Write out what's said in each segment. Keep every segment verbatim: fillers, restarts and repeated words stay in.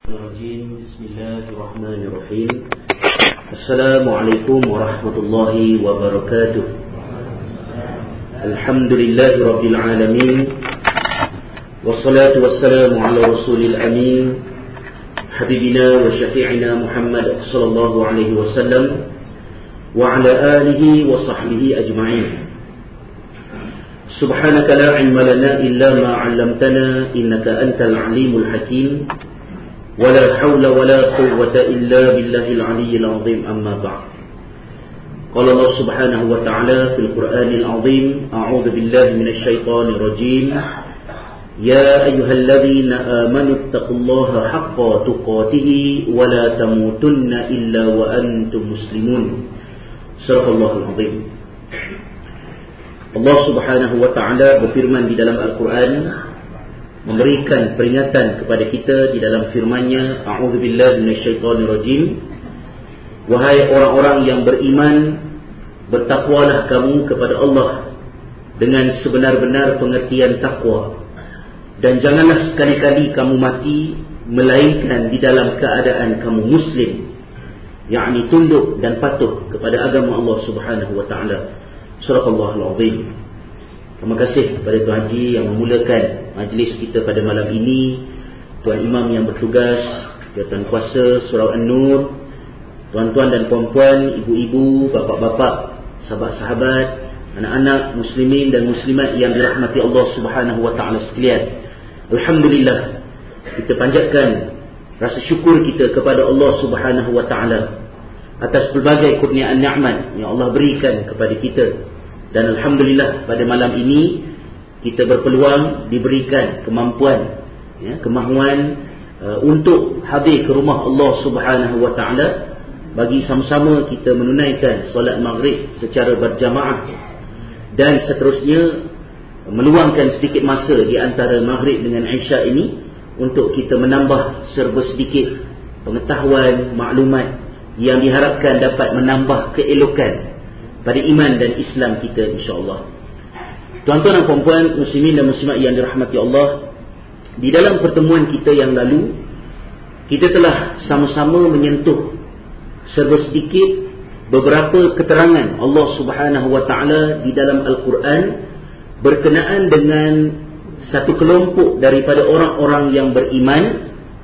الرجيم بسم الله الرحمن الرحيم السلام عليكم ورحمة الله وبركاته الحمد لله رب العالمين والصلاة والسلام على رسول الأمين حبيبنا وشفيعنا محمد صلى الله عليه وسلم وعلى آله وصحبه أجمعين سبحانك لا علم لنا إلا ما علمتنا إنك أنت العليم الحكيم ولا حول ولا قوة إلا بالله العلي العظيم أما بعد قال الله سبحانه وتعالى في القرآن العظيم أعوذ بالله من الشيطان الرجيم يا أيها الذين آمنوا اتقوا الله حق تقاته ولا تموتن إلا وأنتم مسلمون Surah Allah Al-Azim. Allah Subhanahu wa Ta'ala berfirman di dalam Al-Quran, memberikan peringatan kepada kita di dalam firman-Nya, A'udzubillahi minasyaitonirrajim. Wahai orang-orang yang beriman, bertakwalah kamu kepada Allah dengan sebenar-benar pengertian takwa, dan janganlah sekali-kali kamu mati melainkan di dalam keadaan kamu muslim, yakni tunduk dan patuh kepada agama Allah Subhanahu wa Ta'ala. Surah Allah Al-Azim. Terima kasih kepada Tuan Haji yang memulakan majlis kita pada malam ini, Tuan Imam yang bertugas, Tuan Kuasa Surau An-Nur, tuan-tuan dan puan-puan, ibu-ibu, bapa-bapa, sahabat-sahabat, anak-anak muslimin dan muslimat yang dirahmati Allah Subhanahu wa Ta'ala sekalian. Alhamdulillah, kita panjatkan rasa syukur kita kepada Allah Subhanahu wa Ta'ala atas pelbagai kurniaan nikmat yang Allah berikan kepada kita. Dan alhamdulillah pada malam ini kita berpeluang diberikan kemampuan, ya, kemahuan uh, untuk hadir ke rumah Allah Subhanahu wa Ta'ala bagi sama-sama kita menunaikan solat maghrib secara berjamaah, dan seterusnya meluangkan sedikit masa di antara maghrib dengan Isya ini untuk kita menambah serba sedikit pengetahuan, maklumat yang diharapkan dapat menambah keelokan pada iman dan Islam kita, insya-Allah. Tuan-tuan dan puan-puan, muslimin dan muslimat yang dirahmati Allah, di dalam pertemuan kita yang lalu kita telah sama-sama menyentuh serba sedikit beberapa keterangan Allah Subhanahu wa Ta'ala di dalam Al-Quran berkenaan dengan satu kelompok daripada orang-orang yang beriman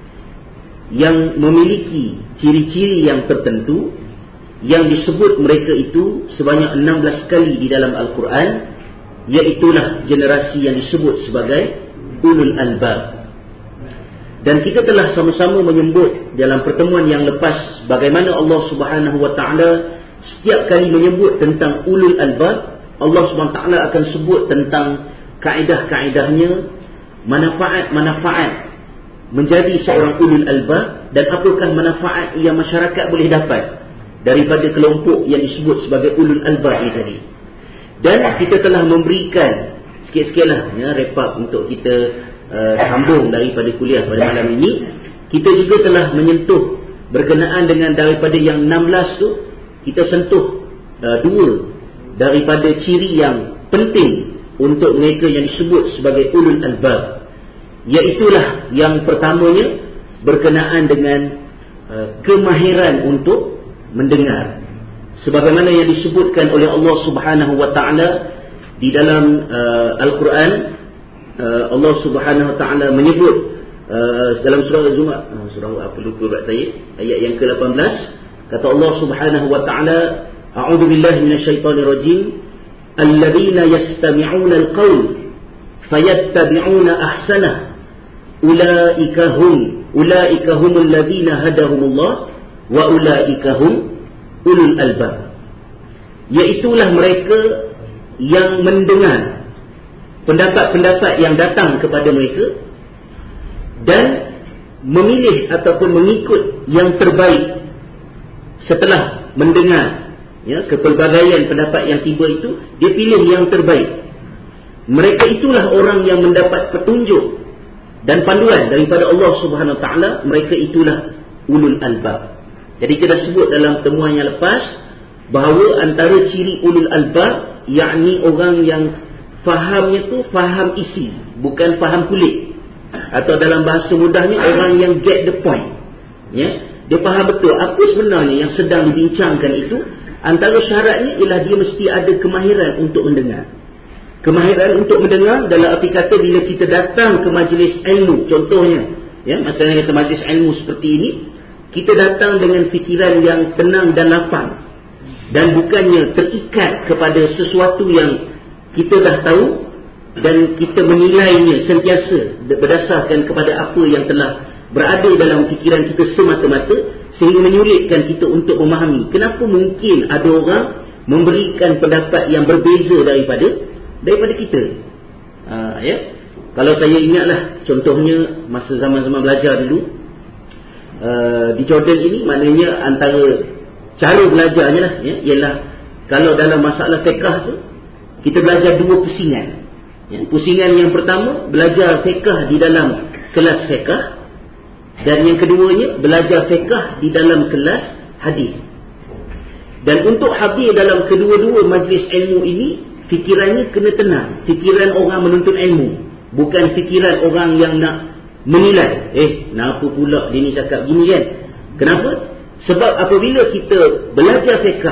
yang memiliki ciri-ciri yang tertentu yang disebut mereka itu sebanyak enam belas kali di dalam Al-Quran, iaitulah generasi yang disebut sebagai ulul albab. Dan kita telah sama-sama menyebut dalam pertemuan yang lepas bagaimana Allah Subhanahu wa Ta'ala setiap kali menyebut tentang ulul albab, Allah Subhanahu wa Ta'ala akan sebut tentang kaedah-kaedahnya, manfaat-manfaat menjadi seorang ulul albab, dan apakah manfaat yang masyarakat boleh dapat daripada kelompok yang disebut sebagai ulul albab ini tadi. Dan kita telah memberikan sikit-sikitlah, ya, wrap up untuk kita uh, sambung daripada kuliah pada malam ini. Kita juga telah menyentuh berkenaan dengan daripada yang enam belas tu, kita sentuh uh, dua daripada ciri yang penting untuk mereka yang disebut sebagai ulul albab, iaitulah yang pertamanya berkenaan dengan uh, kemahiran untuk mendengar, sebagaimana yang disebutkan oleh Allah Subhanahu wa Ta'ala di dalam uh, Al-Quran. uh, Allah Subhanahu wa Ta'ala menyebut uh, dalam surah Az-Zumar, uh, surah apa lupa kat saya, ayat yang ke lapan belas, kata Allah Subhanahu wa Ta'ala, A'udzu billahi minasyaitonir rajim, alladzina yastami'una al-qaul fayattabi'una ahsanah ulaika hum ulaika humul ladzina hadahumullah wa ulaika hum ulul albab. Iaitulah mereka yang mendengar pendapat-pendapat yang datang kepada mereka dan memilih ataupun mengikut yang terbaik setelah mendengar, ya, kepelbagaian pendapat yang tiba itu, dia pilih yang terbaik. Mereka itulah orang yang mendapat petunjuk dan panduan daripada Allah Subhanahu wa Ta'ala. Mereka itulah ulul albab. Jadi kita sebut dalam temuan yang lepas bahawa antara ciri ulul albab, yakni orang yang fahamnya tu faham isi, bukan faham kulit. Atau dalam bahasa mudahnya, orang yang get the point. Ya, dia faham betul apa sebenarnya yang sedang dibincangkan itu. Antara syaratnya ialah dia mesti ada kemahiran untuk mendengar. Kemahiran untuk mendengar dalam arti kata bila kita datang ke majlis ilmu, contohnya, ya, maksudnya kata majlis ilmu seperti ini, kita datang dengan fikiran yang tenang dan lapang, dan bukannya terikat kepada sesuatu yang kita dah tahu dan kita menilainya sentiasa berdasarkan kepada apa yang telah berada dalam fikiran kita semata-mata, sehingga menyulitkan kita untuk memahami kenapa mungkin ada orang memberikan pendapat yang berbeza daripada daripada kita. Ha, ya. Kalau saya ingatlah contohnya masa zaman-zaman belajar dulu uh, di Jordan ini, maknanya antara cara belajarnya lah, ya, ialah kalau dalam masalah fiqh tu kita belajar dua pusingan. Ya, pusingan yang pertama belajar fiqh di dalam kelas fiqh, dan yang keduanya belajar fiqh di dalam kelas hadis. Dan untuk hadir dalam kedua-dua majlis ilmu ini, fikirannya kena tenang. Fikiran orang menuntut ilmu, bukan fikiran orang yang nak menilai. Eh, kenapa pula dia ni cakap gini kan? Kenapa? Sebab apabila kita belajar fiqh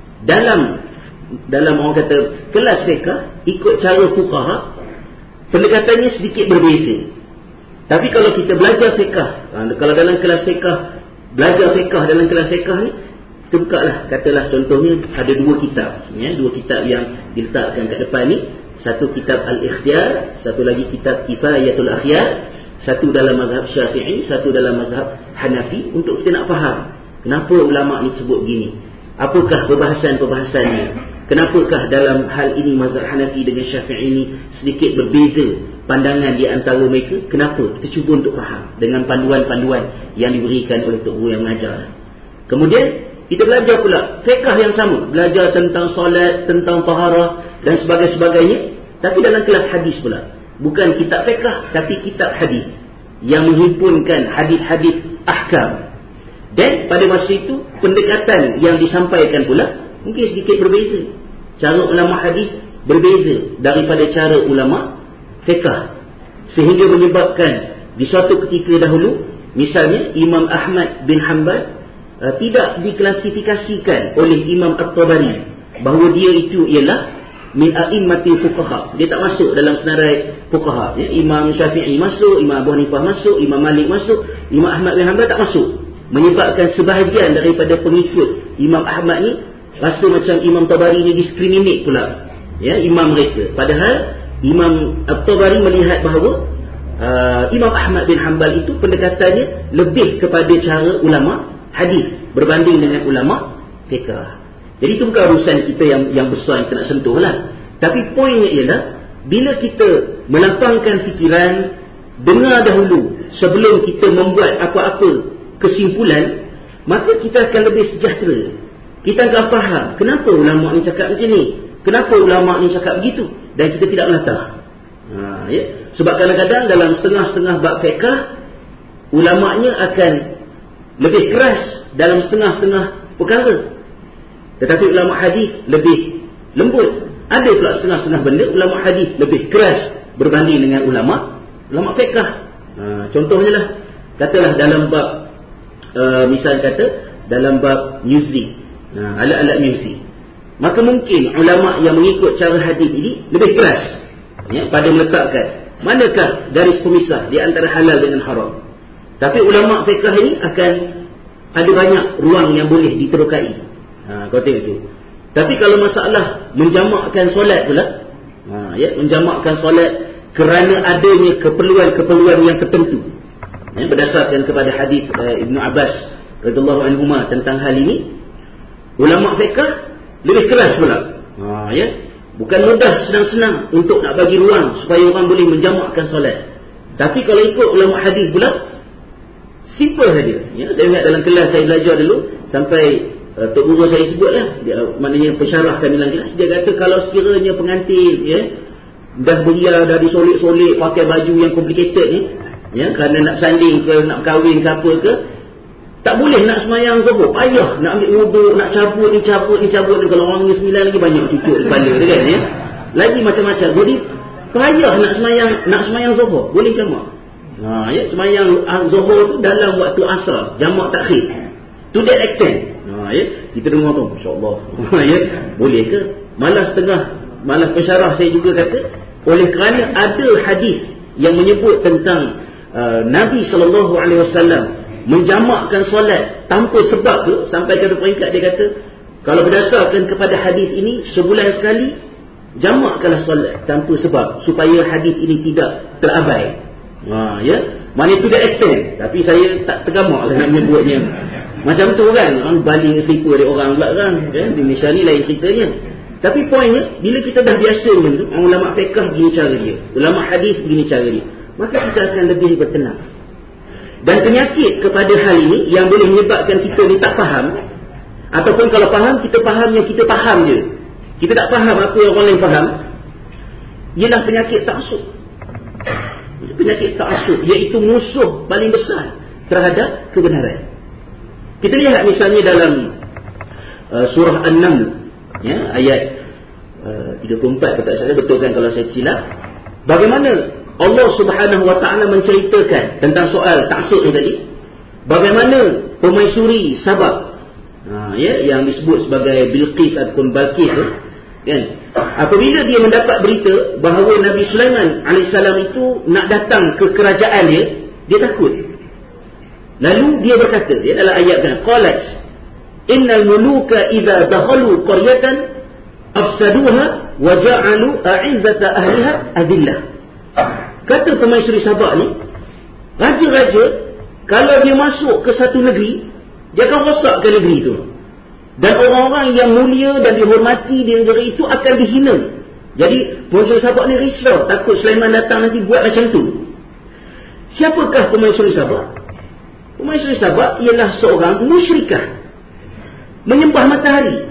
dalam dalam orang kata kelas fiqh ikut cara fuqaha, pendekatannya sedikit berbeza. Tapi kalau kita belajar fiqh, kalau dalam kelas fiqh, belajar fiqh dalam kelas fiqh ni, kita buka lah, katalah contohnya ada dua kitab, ya, dua kitab yang diletakkan kat depan ni. Satu kitab Al-Ikhtiyar, satu lagi kitab Kifayatul Akhyar. Satu dalam mazhab Syafi'i, satu dalam mazhab Hanafi. Untuk kita nak faham kenapa ulama ni sebut gini, apakah perbahasan-perbahasannya, kenapakah dalam hal ini mazhab Hanafi dengan Syafi'i ni sedikit berbeza pandangan di antara mereka. Kenapa? Kita cuba untuk faham dengan panduan-panduan yang diberikan oleh Tok Guru yang mengajar. Kemudian kita belajar pula fiqh yang sama, belajar tentang solat, tentang taharah dan sebagainya, tapi dalam kelas hadis pula. Bukan kitab fiqh, tapi kitab hadis yang menghimpunkan hadis-hadis ahkam. Dan pada masa itu pendekatan yang disampaikan pula mungkin sedikit berbeza. Cara ulama hadis berbeza daripada cara ulama fiqh, sehingga menyebabkan di suatu ketika dahulu, misalnya Imam Ahmad bin Hanbal uh, tidak diklasifikasikan oleh Imam At-Tabari bahawa dia itu ialah min a'immatil fuqaha. Dia tak masuk dalam senarai fuqaha, ya. Imam Syafi'i masuk, Imam Abu Hanifah masuk, Imam Malik masuk, Imam Ahmad bin Hanbal tak masuk. Menyebabkan sebahagian daripada pengikut Imam Ahmad ni rasa macam Imam Tabari ni diskriminate pula, ya, imam mereka. Padahal Imam At-Tabari melihat bahawa uh, Imam Ahmad bin Hanbal itu pendekatannya lebih kepada cara ulama hadis berbanding dengan ulama fiqh. Jadi itu bukan urusan kita yang yang besar yang kita nak sentuh lah. Tapi poinnya ialah, bila kita melapangkan fikiran, dengar dahulu sebelum kita membuat apa-apa kesimpulan, maka kita akan lebih sejahtera. Kita akan faham kenapa ulama ni cakap macam ni, kenapa ulama ni cakap begitu, dan kita tidak melatah. Ha, ya? Sebab kadang-kadang dalam setengah-setengah bab fiqh, ulamanya akan lebih keras dalam setengah-setengah perkara, tetapi ulama hadis lebih lembut. Ada pula setengah-setengah benda ulama hadis lebih keras berbanding dengan ulama ulama fiqh. Ha, contohnya lah, katalah dalam bab uh, misal kata dalam bab muzik, ha, alat-alat muzik, maka mungkin ulama yang mengikut cara hadis ini lebih keras, ya, pada meletakkan manakah garis pemisah di antara halal dengan haram. Tapi ulama fiqh ini akan ada banyak ruang yang boleh diterokai. Ha, kau tengok tu. Tapi kalau masalah menjamakkan solat pula, ha, ya, menjamakkan solat kerana adanya keperluan-keperluan yang tertentu, ya, berdasarkan kepada hadis uh, Ibnu Abbas radhiyallahu anhuma tentang hal ini, ulama fiqh lebih keras pula. Ha, ya, bukan mudah senang-senang untuk nak bagi ruang supaya orang boleh menjamakkan solat. Tapi kalau ikut ulama hadis pula, simple saja. Ya, saya ingat dalam kelas saya belajar dulu, sampai Uh, Tok Guru saya sebutlah, dia, maknanya pensyarahkan dalam kelas, dia kata kalau sekiranya pengantin, ya, dah beria, dah disolek-solek, pakai baju yang complicated ni, ya, kerana nak sanding ke, nak kahwin ke apa ke, tak boleh nak semayang zuhur, payah nak ambil wuduk, nak cabut ni, cabut ni, cabut ni. Kalau orang ni sembilan lagi banyak cucuk di kepala dia kan, ya, lagi macam-macam. Jadi payah nak semayang, nak semayang zuhur, boleh jamak. Ha, ya, sembahyang Zuhur tu dalam waktu asar, jamak takhir. To that extent. Ha, ya, kita dengar tu, insya-Allah. Ha, ya, boleh ke? Malah setengah, malah pensyarah saya juga kata, oleh kerana ada hadis yang menyebut tentang uh, Nabi sallallahu alaihi wasallam menjamakkan solat tanpa sebab tu, sampai ke peringkat dia kata, kalau berdasarkan kepada hadis ini, sebulan sekali jamakkanlah solat tanpa sebab, supaya hadis ini tidak terabai. Ha, ya, mana tu dah extend. Tapi saya tak tergamak lah nak menyebutnya macam tu kan, orang baling selipar dia orang pula kan, kan? Di Malaysia ni lain ceritanya. Tapi poinnya, bila kita dah biasa macam tu, ulama fiqh begini cara dia, ulama hadis begini cara dia, maka kita akan lebih bertenang. Dan penyakit kepada hal ini yang boleh menyebabkan kita ni tak faham, ataupun kalau faham, kita faham yang kita faham je, kita tak faham apa yang orang lain faham, ialah penyakit ta'assub. Penyakit ta'assub, iaitu musuh paling besar terhadap kebenaran. Kita lihat misalnya dalam uh, surah An-Naml, ya, ayat uh, tiga puluh empat, kalau tak salah, betulkan kalau saya silap, bagaimana Allah Subhanahu wa taala menceritakan tentang soal ta'assub tadi, bagaimana permaisuri Sabah, ha, ya, yang disebut sebagai Bilqis ataupun Balqis, kan, apabila dia mendapat berita bahawa Nabi Sulaiman alaihissalam itu nak datang ke kerajaan dia, dia takut. Lalu dia berkata, ya, dalam ayat kan, qalat innal muluka idza dakhalu qaryatan afsaduha wa ja'alu a'izzata ahliha adillah. Kata permaisuri Sabak ni, raja-raja kalau dia masuk ke satu negeri, dia akan rosakkan negeri itu, dan orang-orang yang mulia dan dihormati di negeri itu akan dihina. Jadi permaisuri Sabak ni risau, takut Sulaiman datang nanti buat macam tu. Siapakah permaisuri Sabak? Permaisuri Sabak ialah seorang musyrikah, menyembah matahari.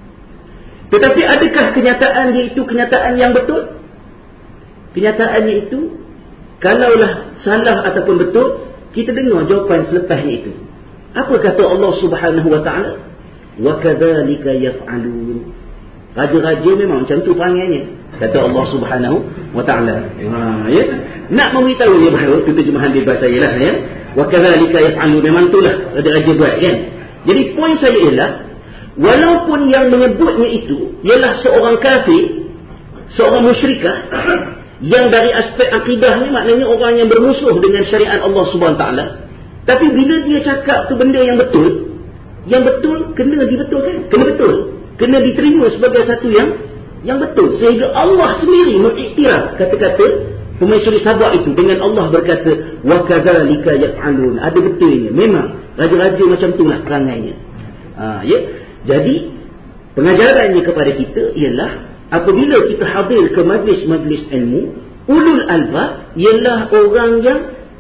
Tetapi adakah kenyataan dia itu kenyataan yang betul? Kenyataannya itu, kalaulah salah ataupun betul, kita dengar jawapan selepasnya itu. Apa kata Allah Subhanahu wa taala? Wa kadzalika yaf'alun. Raja-raja memang macam tu perangainya, kata Allah Subhanahu wa taala. Ha, ya. Nak memberitahu dia bahawa itu terjemahan bebas saya lah, ya. Wa kadzalika yaf'alun, memang itulah raja-raja buat, kan. Jadi poin saya ialah, walaupun yang menyebutnya itu ialah seorang kafir, seorang musyrikah, yang dari aspek akidah ni maknanya orang yang bermusuh dengan syariat Allah Subhanahu wa taala, tapi bila dia cakap tu benda yang betul, yang betul kena dibetulkan, kena betul, kena diterima sebagai satu yang yang betul, sehingga Allah sendiri mengiktiraf kata-kata permaisuri Sabak itu dengan Allah berkata wa kadzalika yaf'alun. Ada betulnya, memang raja-raja macam itulah perangainya. Ha, ya. Jadi pengajarannya kepada kita ialah, apabila kita hadir ke majlis-majlis ilmu, ulul albab ialah orang yang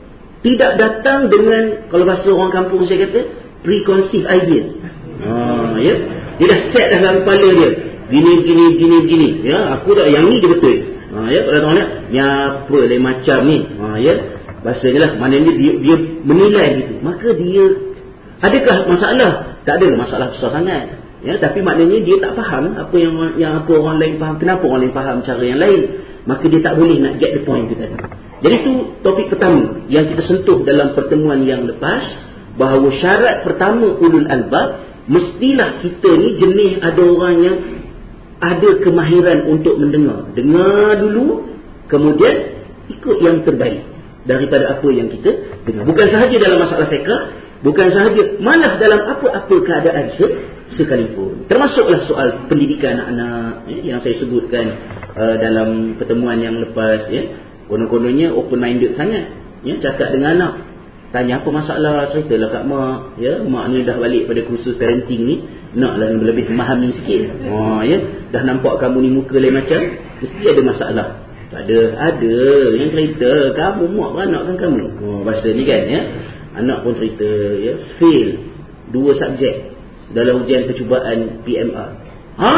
tidak datang dengan, kalau bahasa orang kampung saya kata, preconceived idea. Ha, ya. Dia dah set dalam kepala dia, gini gini gini gini, ya, aku dah yang ni dia betul. Ha, ya, kalau orang lihat, ya apa lain macam ni. Ha, ya. Bahasanya lah, maknanya dia, dia menilai gitu. Maka dia, adakah masalah? Tak ada masalah besar sangat. Ya, tapi maknanya dia tak faham apa yang yang apa orang lain faham. Kenapa orang lain faham cara yang lain? Maka dia tak boleh nak get the point itu tadi. Jadi itu topik pertama yang kita sentuh dalam pertemuan yang lepas, bahawa syarat pertama ulul albab, mestilah kita ni jenis ada orang yang ada kemahiran untuk mendengar. Dengar dulu, kemudian ikut yang terbaik daripada apa yang kita dengar. Bukan sahaja dalam masalah fiqh, bukan sahaja, malah dalam apa-apa keadaan sekalipun. Termasuklah soal pendidikan anak-anak, ya, yang saya sebutkan uh, dalam pertemuan yang lepas, ya. Konon-kononnya open-minded sangat, ya, cakap dengan anak, tanya apa masalah, ceritalah kat mak, ya, mak ni dah balik pada kursus parenting ni, naklah lebih memahami sikit. Oh, ya, dah nampak kamu ni muka lain macam, mesti ada masalah. Tak ada, ada yang cerita, kamu mak beranak kan kamu. Oh, bahasa ni kan, ya. Anak pun cerita, ya, fail dua subjek dalam ujian percubaan P M R. Ha?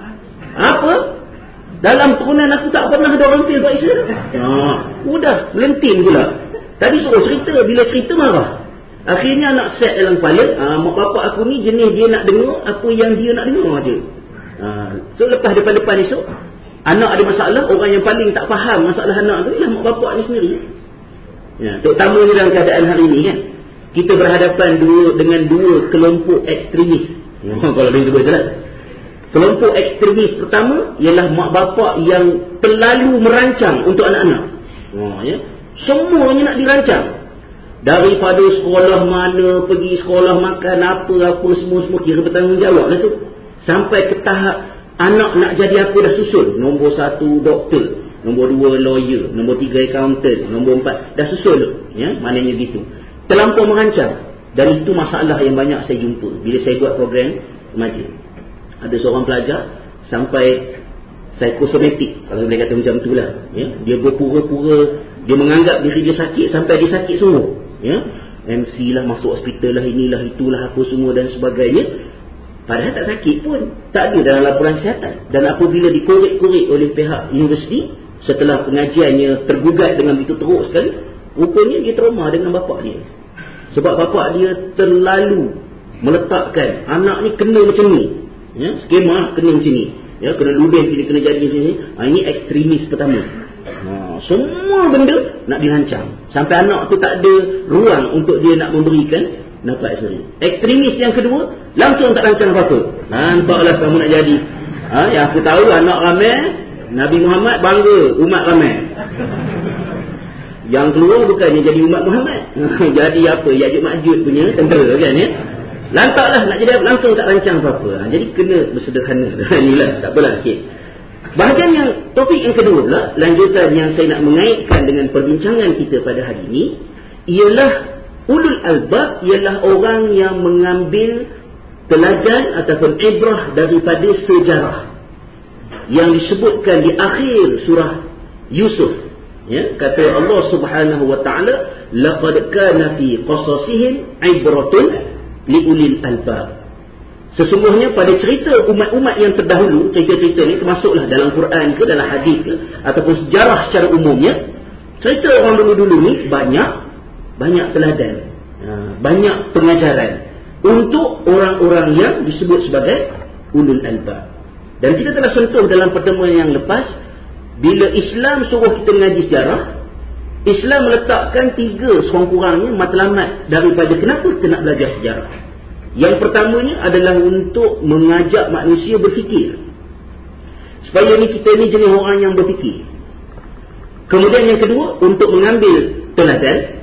Apa? Dalam turunan aku tak pernah ada orang fail kat Islam. Ha, udah melenting pula. Tadi suruh cerita, bila cerita marah. Akhirnya nak set dalam kepala, ha, mak bapak aku ni jenis dia nak dengar apa yang dia nak dengar aje. Ha, so lepas depan-depan esok, anak ada masalah, orang yang paling tak faham masalah anak tu ialah mak bapak ni sendiri. Ya, terutamanya dalam keadaan hari ini kan. Kita berhadapan dua dengan dua kelompok ekstremis. Ya, kalau dia sebut itulah. Kelompok ekstremis pertama ialah mak bapak yang terlalu merancang untuk anak-anak. Oh, ya. Semuanya nak dirancang. Daripada sekolah mana, pergi sekolah makan apa-apa, semua-semua kira bertanggungjawab lah tu. Sampai ke tahap anak nak jadi apa dah susun. Nombor satu doktor, nombor dua lawyer, nombor tiga accountant, nombor empat dah susun tu. Ya, maknanya gitu. Terlampau merancang. Dan itu masalah yang banyak saya jumpa bila saya buat program remaja. Ada seorang pelajar sampai psikosomatik, kalau boleh kata macam itulah. Ya, dia berpura-pura, dia menganggap diri dia sakit sampai dia sakit sungguh. Ya, M C lah, masuk hospital lah, inilah itulah apa semua dan sebagainya. Padahal tak sakit pun, tak ada dalam laporan kesihatan. Dan apabila dikorek-korek oleh pihak universiti, setelah pengajiannya tergugat dengan begitu teruk sekali, rupanya dia trauma dengan bapak dia. Sebab bapak dia terlalu meletakkan anak ni kena macam ni. Ya, skema kena macam ni. Ya, kena ludeh sini, kena jadi macam ni. Ha, ini ekstremis pertama. Ha, semua benda nak dirancang. Sampai anak tu tak ada ruang untuk dia nak memberikan nafas sendiri. Ekstremis yang kedua, langsung tak rancang apa-apa. Nampaklah kamu nak jadi. Ha, yang aku tahu anak ramai, Nabi Muhammad bangga umat ramai. Yang keluar bukannya jadi umat Muhammad. Jadi apa? Ya'juj Ma'juj punya tentera kan ya. Lantaklah nak jadi langsung tak rancang apa-apa. Ha, jadi kena bersederhana. Inilah tak apalah sikit. Bahagian yang topik yang kedua pula, lanjutan yang saya nak mengaitkan dengan perbincangan kita pada hari ini ialah ulul albab, ialah orang yang mengambil teladan ataupun ibrah daripada sejarah yang disebutkan di akhir surah Yusuf. Ya, kata Allah Subhanahu wa taala, laqad kana fi qasasihim ibratun liulil albab. Sesungguhnya pada cerita umat-umat yang terdahulu, cerita-cerita ni termasuklah dalam Quran ke, dalam hadis ke, ataupun sejarah secara umumnya, cerita orang dulu-dulu ni banyak banyak teladan, banyak pengajaran untuk orang-orang yang disebut sebagai ulul albab. Dan kita telah sentuh dalam pertemuan yang lepas, bila Islam suruh kita mengaji sejarah, Islam meletakkan tiga sekurang-kurangnya matlamat daripada kenapa kita nak belajar sejarah. Yang pertamanya adalah untuk mengajak manusia berfikir, supaya ni kita ni jenis orang yang berfikir. Kemudian yang kedua, untuk mengambil teladan.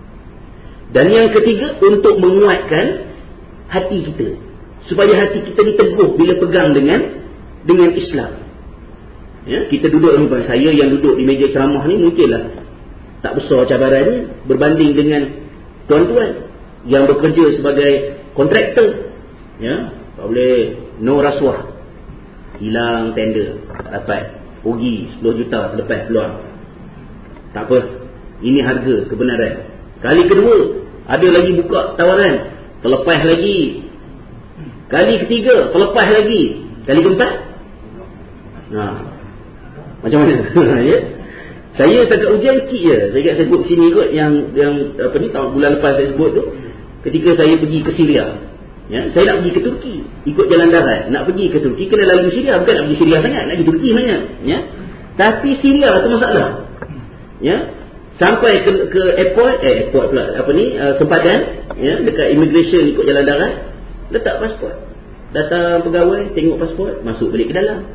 Dan yang ketiga, untuk menguatkan hati kita, supaya hati kita ni teguh bila pegang dengan dengan Islam. Ya, kita duduk ni, saya yang duduk di meja ceramah ni mungkinlah tak besar cabarannya berbanding dengan tuan-tuan yang bekerja sebagai kontraktor. Ya, tak boleh no rasuah, hilang tender, tak dapat, rugi sepuluh juta selepas peluang. Tak apa, ini harga kebenaran. Kali kedua ada lagi buka tawaran, terlepas lagi. Kali ketiga terlepas lagi. Kali keempat, nah, macam mana? Ya, saya setakat ujian kecil je. Saya ingat saya sebut sini kot yang yang apa ni, tahun bulan lepas saya sebut tu, ketika saya pergi ke Syria. Ya, saya nak pergi ke Turki ikut jalan darat. Nak pergi ke Turki kena lalui Syria, bukan nak pergi Syria sangat, nak pergi Turki sebenarnya. Ya, tapi Syria tu masalah. Ya, sampai ke, ke airport, eh airport pula, apa ni, uh, sempadan, ya, dekat immigration ikut jalan darat, letak pasport. Datang pegawai, tengok pasport, masuk balik ke dalam.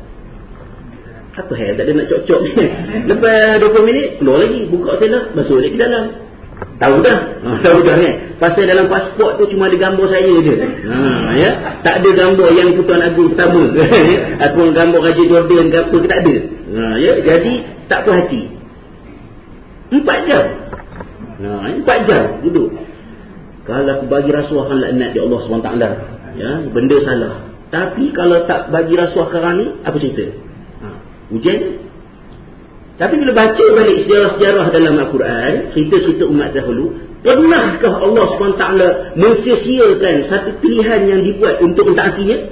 Apa hal, tak ada nak cocok ni. Lepas dua puluh minit, keluar lagi, buka tela, masuk balik ke dalam. Tahu dah, ha, tahu dah kan. Pasal dalam pasport tu cuma ada gambar saya je. Ha, ya, tak ada gambar yang Pertuan Agong pertama. Aku gambar Raja Jordan ke apa ke, tak ada. Ha, ya, jadi tak puas hati. Empat jam. Ha, empat jam duduk. Kalau aku bagi rasuah kan laknat di Allah subhanahu wa taala. Ya, benda salah. Tapi kalau tak bagi rasuah sekarang ni, apa cerita? Ha, ujian. Tapi bila baca balik sejarah-sejarah dalam Al-Quran, cerita-cerita umat dahulu, pernahkah Allah subhanahu wa taala mensia-siakan satu pilihan yang dibuat untuk mentaatinya?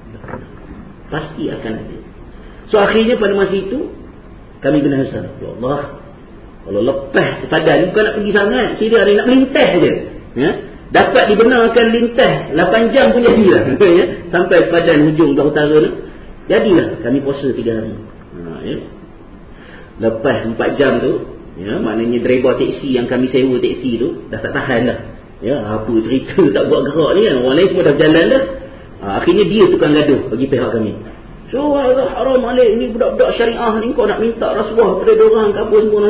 Pasti akan ada. So akhirnya pada masa itu kami binasa. Ya Allah, kalau lepas sepadan, bukan nak pergi sangat, Syria ni nak melintas je. Ya? Dapat dibenarkan lintas lapan jam pun jadilah. Ya? Sampai sepadan hujung belah utara ni, jadilah kami puasa tiga hari. Ha, ya? Lepas empat jam tu, Ya, maknanya driver teksi yang kami sewa teksi tu dah tak tahan dah. Ya, apa cerita tak buat gerak ni kan. Orang lain semua dah berjalan dah. Ha, akhirnya dia tukang gaduh bagi pihak kami. So, haram alik ni budak-budak syariah ni kau nak minta rasuah pada diorang ke apa semua.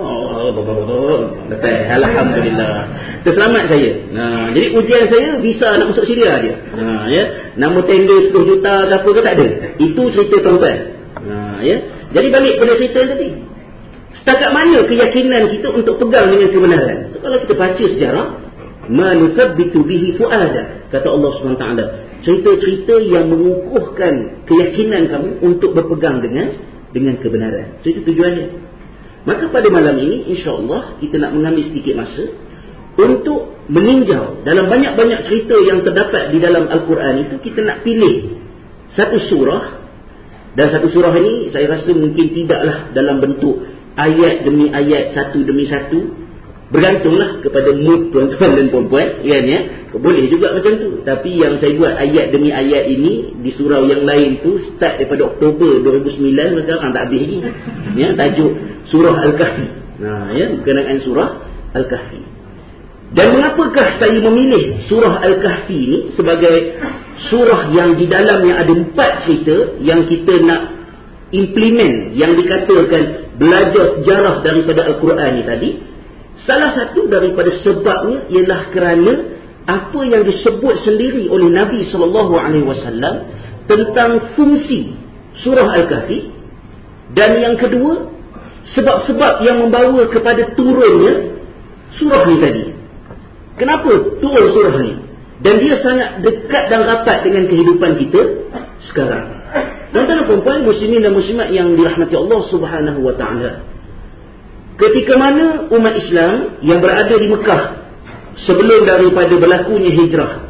Alhamdulillah. Terselamat saya. Ha, jadi ujian saya visa nak masuk Syria je. Ha, ya. Nama tender sepuluh juta ke apa ke tak ada. Itu cerita tuan-tuan. Ha, ya. Jadi balik pada cerita tadi. Setakat mana keyakinan kita untuk pegang dengan kebenaran? So, kalau kita baca sejarah, ma nusabbitu bihi fu'ada, kata Allah subhanahu wa taala, cerita-cerita yang mengukuhkan keyakinan kamu untuk berpegang dengan dengan kebenaran. So, itu tujuannya. Maka pada malam ini insya-Allah kita nak mengambil sedikit masa untuk meninjau dalam banyak-banyak cerita yang terdapat di dalam Al-Quran itu. Kita nak pilih satu surah, dan satu surah ini saya rasa mungkin tidaklah dalam bentuk ayat demi ayat, satu demi satu. Bergantunglah kepada mood tuan-tuan dan puan-puan, kan ya. Boleh juga macam tu. Tapi yang saya buat ayat demi ayat ini di surau yang lain tu start daripada Oktober dua ribu sembilan, sekarang tak habis lagi. Ya, tajuk surah Al-Kahfi. Nah, ya, berkenaan surah Al-Kahfi. Dan mengapakah saya memilih surah Al-Kahfi ini sebagai surah yang di dalamnya ada empat cerita yang kita nak implement, yang dikatakan belajar sejarah daripada Al-Quran ni tadi. Salah satu daripada sebabnya ialah kerana apa yang disebut sendiri oleh Nabi sallallahu alaihi wasallam tentang fungsi surah Al-Kahfi. Dan yang kedua, sebab-sebab yang membawa kepada turunnya surah ni tadi. Kenapa turun surah ni? Dan dia sangat dekat dan rapat dengan kehidupan kita sekarang. Tuan-tuan dan puan-puan, muslimin dan muslimat yang dirahmati Allah subhanahu wa ta'ala, ketika mana umat Islam yang berada di Mekah sebelum daripada berlakunya hijrah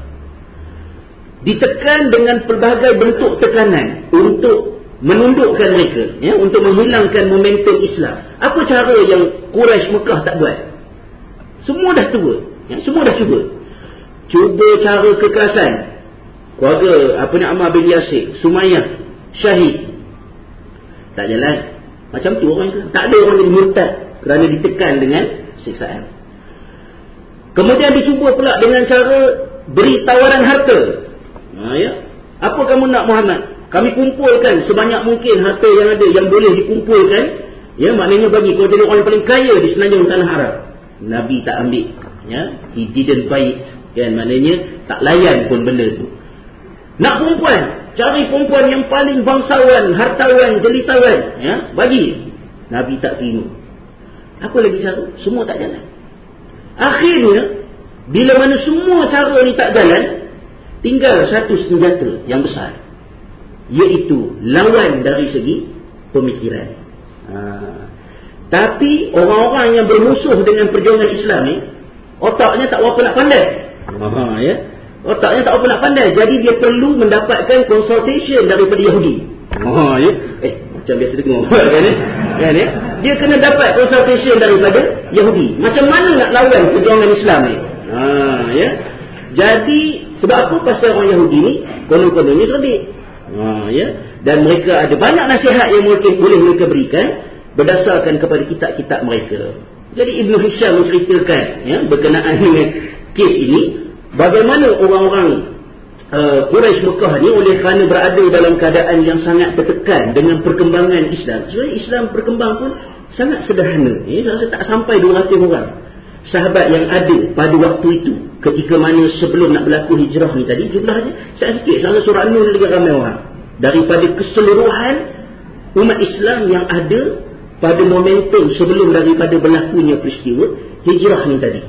ditekan dengan pelbagai bentuk tekanan untuk menundukkan mereka, ya, untuk menghilangkan momentum Islam. Apa cara yang Quraisy Mekah tak buat? Semua dah tua, ya, semua dah cuba. Cuba cara kekerasan. Keluarga apa ni, Ammar bin Yasir, Sumayyah syahid. Tak jalan. Macam tu orang Islam. Tak ada orang yang murtad kerana ditekan dengan siksaan. Kemudian dicuba pula dengan cara beri tawaran harta. Ha, ya? Apa kamu nak Muhammad? Kami kumpulkan sebanyak mungkin harta yang ada, yang boleh dikumpulkan. Ya, maknanya bagi kau jadi orang yang paling kaya di semenanjung tanah Arab. Nabi tak ambil. Ya, he didn't buy it. Kan, maknanya tak layan pun benda tu. Nak perempuan, cari perempuan yang paling bangsawan, hartawan, jelitawan. Ya, bagi. Nabi tak terima. Apa lagi cara? Semua tak jalan. Akhirnya, bila mana semua cara ni tak jalan, tinggal satu senjata yang besar, iaitu lawan dari segi pemikiran. Ha. Tapi orang-orang yang bermusuh dengan perjuangan Islam ni, otaknya tak berapa nak pandai. Ha, ya? Otaknya tak berapa nak pandai. Jadi dia perlu mendapatkan consultation daripada Yahudi. Ha, ya? Eh, macam biasa dengar kan, ya? Kan, ya? Dia kena dapat consultation daripada Yahudi. Macam mana nak lawan perjuangan Islam ni? Ha, ya? Jadi sebab apa? Pasal orang Yahudi ni konon-kononnya cerdik. Ha, ya? Dan mereka ada banyak nasihat yang mungkin boleh mereka berikan berdasarkan kepada kitab-kitab mereka. Jadi Ibn Hisham menceritakan, ya, berkenaan dengan kes ini, bagaimana orang-orang uh, Quraisy Mekah ni oleh kerana berada dalam keadaan yang sangat tertekan dengan perkembangan Islam. Sebenarnya Islam berkembang pun sangat sederhana. Ini saya rasa tak sampai dua ratus orang sahabat yang ada pada waktu itu, ketika mana sebelum nak berlaku hijrah ni tadi. Jumlahnya sangat sikit. Saya rasa surah An-Nur ni lagi ramai orang daripada keseluruhan umat Islam yang ada pada momentum sebelum daripada berlakunya peristiwa hijrah ni tadi.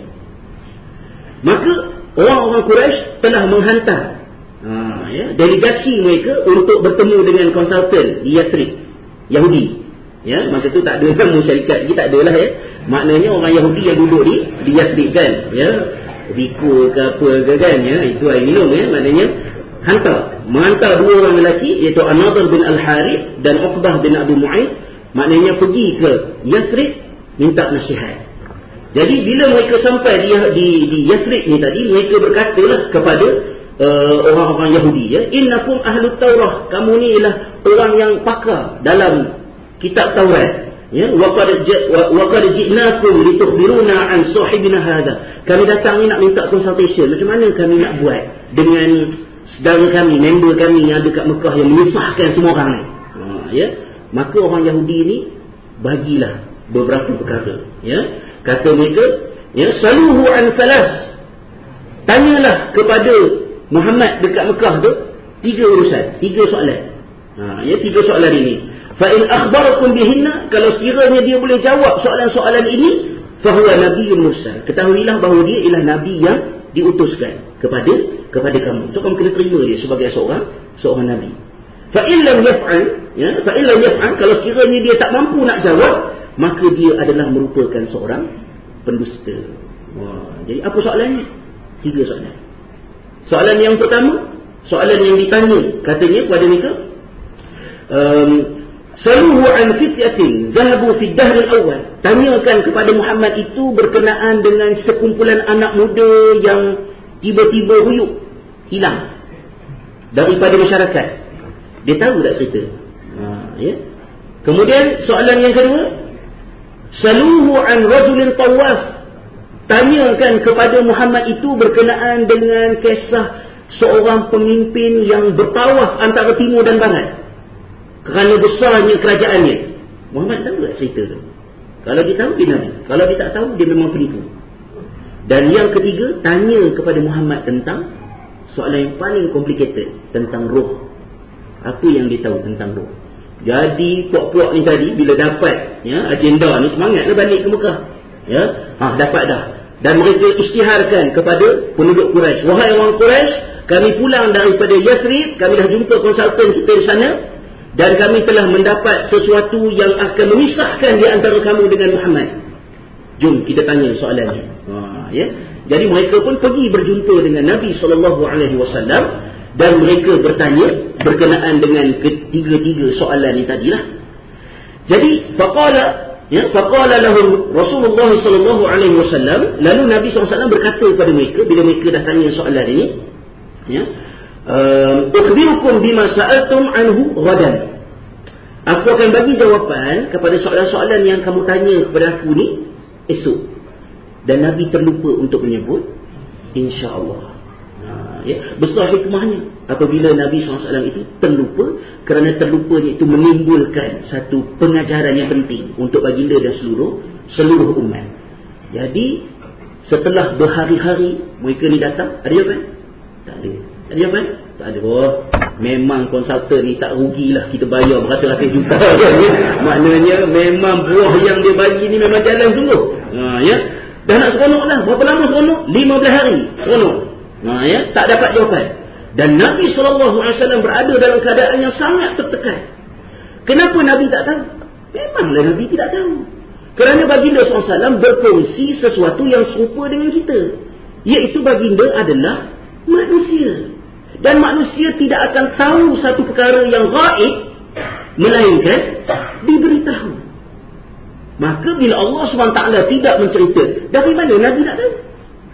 Maka orang-orang Quraisy telah menghantar ha, ya, delegasi mereka untuk bertemu dengan konsultan di Yathrib, Yahudi. Ya, masa tu tak ada nama syarikat lagi, tak adalah, ya. Maknanya orang Yahudi yang duduk di di Yathrib kan, ya. Riko ke apa ke kan, ya, itu air minum, ya. Maknanya hantar, menghantar dua orang lelaki, iaitu An-Nadhr bin Al-Harith dan Uqbah bin Abu Mu'ayyid. Maknanya pergi ke Yathrib minta nasihat. Jadi bila mereka sampai di di, di Yathrib ni tadi, mereka berkatalah kepada uh, orang-orang Yahudi, ya, innakum ahlut Taurah, kamu ni ialah orang yang pakar dalam kitab Taurat. Ya, wa qad wa qad ji'nakum litukhbiruna an sahibina hadha. Kami datang ni nak minta consultation. Macam mana kami nak buat dengan saudara kami, member kami yang ada kat Mekah yang menyusahkan semua orang ni. Ha, ya. Maka orang Yahudi ni bagilah beberapa perkara, ya. Kata mereka, ya, saluhu an falas. Tanyalah kepada Muhammad dekat Mekah tu tiga urusan, tiga soalan. Ha, ya, tiga soalan ini. Fa in akhbarakum bihinna, kalau sekiranya dia boleh jawab soalan-soalan ini, fa huwa nabiyyun mursal. Ketahuilah bahawa dia ialah nabi yang diutuskan kepada kepada kamu. So kamu kena terima dia sebagai seorang seorang nabi. Fa in lam yaf'al, ya, fa in lam yaf'al, kalau sekiranya dia tak mampu nak jawab, maka dia adalah merupakan seorang pendusta. Wah, jadi apa soalannya? Tiga soalan. Soalan yang pertama, soalan yang ditanya katanya kepada mereka, um, saluhu an fityatin zahabu fi dahr al-awwal. Tanyakan kepada Muhammad itu berkenaan dengan sekumpulan anak muda yang tiba-tiba huyuk, hilang daripada masyarakat. Dia tahu tak cerita? Ha, ya. Kemudian soalan yang kedua, saluhu an rajulin tawaf. Tanyakan kepada Muhammad itu berkenaan dengan kisah seorang pemimpin yang bertawaf antara timur dan barat kerana besarnya kerajaannya. Muhammad tahu tak cerita tu? Kalau dia tahu, dia nabi. Kalau dia tak tahu, dia memang penipu. Dan yang ketiga, tanya kepada Muhammad tentang soalan yang paling complicated, tentang roh. Apa yang dia tahu tentang roh. Jadi puak-puak ni tadi bila dapat, ya, agenda ni, semangatlah balik ke Mekah. Ya, ha, dapat dah. Dan mereka isytiharkan kepada penduduk Quraisy, wahai orang Quraisy, kami pulang daripada Yathrib, kami dah jumpa konsultan kita di sana, dan kami telah mendapat sesuatu yang akan memisahkan di antara kamu dengan Muhammad. Jom kita tanya soalan ni. Ha, ya. Jadi mereka pun pergi berjumpa dengan Nabi sallallahu alaihi wasallam dan mereka bertanya berkenaan dengan ketiga-tiga soalan ni tadilah. Jadi faqala, ya, faqala lahum Rasulullah sallallahu alaihi wasallam, lalu Nabi sallallahu alaihi wasallam berkata kepada mereka bila mereka dah tanya soalan ini, ya, ukhbirukum bima sa'altum anhu ghadan. Aku akan bagi jawapan kepada soalan-soalan yang kamu tanya kepada aku ni esok. Dan Nabi terlupa untuk menyebut insya-Allah. Ha, ya, besar hikmahnya apabila Nabi sallallahu alaihi wasallam itu terlupa, kerana terlupanya itu menimbulkan satu pengajaran yang penting untuk baginda dan seluruh seluruh umat. Jadi setelah berhari-hari mereka ni datang, ada jawapan? Tak ada. Ada jawapan? Tak ada. Oh, memang konsultan ni tak rugilah kita bayar beratus-ratus juta kan, ya? Maknanya memang buah yang dia bagi ni memang jalan sungguh. Ha, ya. Dah nak seronok lah. Berapa lama seronok? lima belas hari seronok. Ha, ya. Tak dapat jawapan. Dan Nabi sallallahu alaihi wasallam berada dalam keadaan yang sangat tertekan. Kenapa Nabi tak tahu? Memanglah Nabi tidak tahu. Kerana baginda sallallahu alaihi wasallam berkongsi sesuatu yang serupa dengan kita, iaitu baginda adalah manusia. Dan manusia tidak akan tahu satu perkara yang gaib melainkan diberitahu. Maka bila Allah subhanahu wa taala tidak mencerita, dari mana Nabi nak tahu?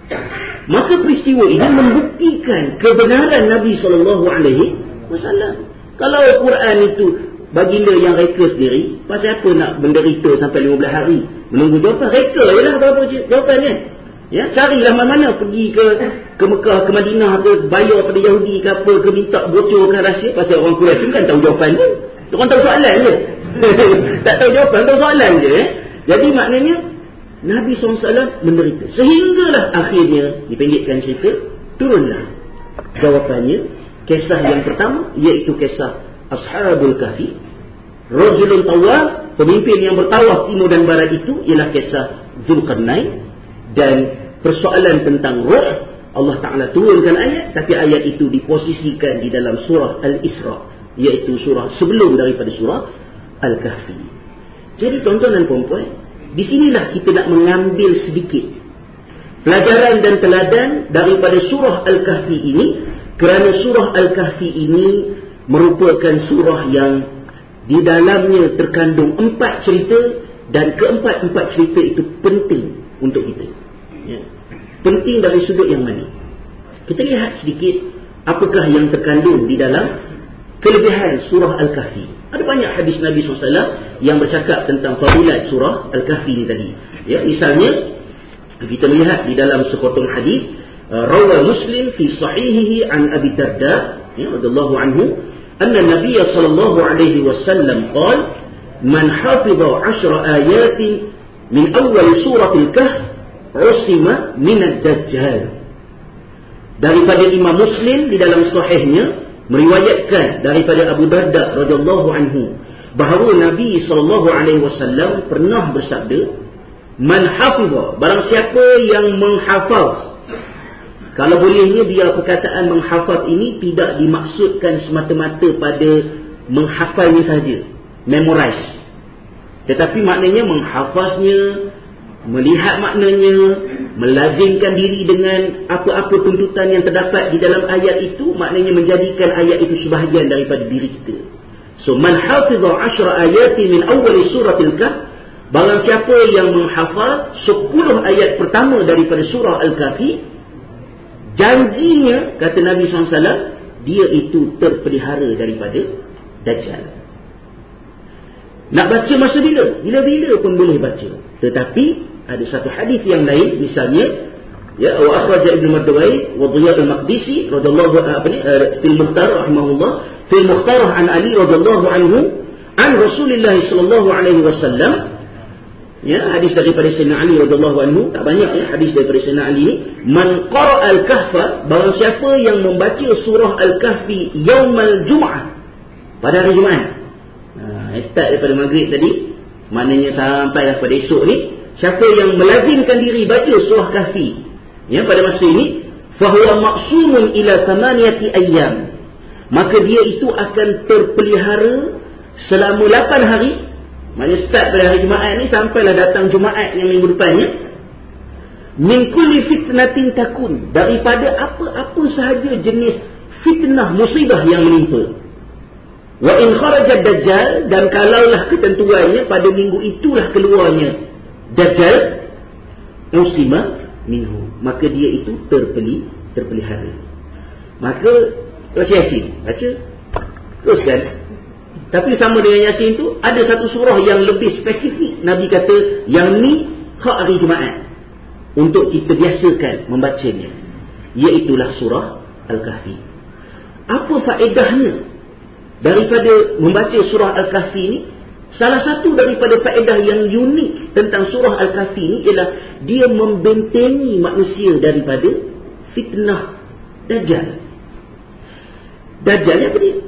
Maka peristiwa ini membuktikan kebenaran Nabi sallallahu alaihi wasallam. Kalau Al-Quran itu baginda yang reka sendiri, pasal apa nak menderita sampai lima belas hari menunggu jawapan? Reka jelah berapa jawapannya. Ya, carilah mana-mana, pergi ke ke Mekah, ke Madinah, ke bayar pada Yahudi ke apa, ke minta bocorkan rahsia. Pasal orang Quraisy kan tahu jawapan dia. Orang tahu soalan je. Tak tahu jawapan, tahu soalan je. Eh? Jadi maknanya Nabi sallallahu alaihi wasallam menderita. Sehinggalah akhirnya, dipendekkan cerita, turunlah jawapannya. Kisah yang pertama, iaitu kisah Ashabul Kahfi. Rajulun tawaf, pemimpin yang bertawaf timur dan barat itu ialah kisah Zulkarnain. Dan persoalan tentang roh, Allah Ta'ala turunkan ayat, tapi ayat itu diposisikan di dalam surah Al-Isra, iaitu surah sebelum daripada surah Al-Kahfi. Jadi tuan-tuan dan puan-puan, di sinilah kita nak mengambil sedikit pelajaran dan teladan daripada surah Al-Kahfi ini, kerana surah Al-Kahfi ini merupakan surah yang di dalamnya terkandung empat cerita, dan keempat-empat cerita itu penting untuk kita. Ya. Penting dari sudut yang mana? Kita lihat sedikit apakah yang terkandung di dalam kelebihan surah Al-Kahfi. Ada banyak hadis Nabi sallallahu alaihi wasallam yang bercakap tentang fadilat surah Al-Kahfi ni tadi. Ya, misalnya kita melihat di dalam sepotong hadis, rawa Muslim fi sahihihi an Abi Darda, ya, radhiyallahu anhu, anna Nabiy sallallahu alaihi wasallam qala, man hafiza ashra ayatin min awal surah Al-Kahf usima min ad-dajjal. Daripada Imam Muslim di dalam sahihnya meriwayatkan daripada Abu Darda radhiyallahu anhu bahawa Nabi sallallahu alaihi wasallam pernah bersabda, man hafiza, barang siapa yang menghafaz. Kalau bolehnya dia perkataan menghafaz ini tidak dimaksudkan semata-mata pada menghafalnya saja, memorize, tetapi maknanya menghafaznya, melihat maknanya, melazimkan diri dengan apa-apa tuntutan yang terdapat di dalam ayat itu, maknanya menjadikan ayat itu sebahagian daripada diri kita. So man hafiza ashra ayati min awal surah Al-Kahf, barang siapa yang menghafal sepuluh ayat pertama daripada surah Al-Kahfi, janjinya, kata Nabi sallallahu alaihi wasallam, dia itu terpelihara daripada Dajjal. Nak baca masa bila? Bila-bila pun boleh baca. Tetapi ada satu hadis yang lain, misalnya, ya, wa akhraja Ibnu Mardawai wa Dhiya al-Maqdisi radhiyallahu anhu fil Mukhtar rahimahullah fil Mukhtar an Ali radhiyallahu anhu an Rasulullah sallallahu alaihi wasallam. Ya, hadis daripada Sayyidina Ali radhiyallahu anhu, tak banyak ya hadis daripada Sayyidina Ali ni. Man qara al-Kahfa, barang siapa yang membaca surah Al-Kahfi yaumal Jum'ah, pada hari Jumaat. Ha, start daripada maghrib tadi, maknanya sampai pada esok ni. Siapa yang melazimkan diri baca surah Kahfi, ya, pada masa ini, fahuwa maqsumun ila thamaniyati ayyam, maka dia itu akan terpelihara selama lapan hari. Maknanya start pada hari Jumaat ni sampailah datang Jumaat yang minggu depannya. Min kulli fitnatin takun, daripada apa-apa sahaja jenis fitnah musibah yang menimpa. Wa in kharaja Dajjal, dan kalaulah ketentuannya pada minggu itulah keluarnya Dajjal, usima minhu, maka dia itu terpeli, terpelihara. Maka baca Yasin, baca teruskan. Tapi sama dengan Yasin tu, ada satu surah yang lebih spesifik. Nabi kata yang ni hak hari Jumaat untuk kita biasakan membacanya, iaitulah surah Al-Kahfi. Apa faedahnya daripada membaca surah Al-Kahfi ni? Salah satu daripada faedah yang unik tentang surah Al-Kahfi ini ialah dia membentengi manusia daripada fitnah Dajjal. Dajjal apa dia?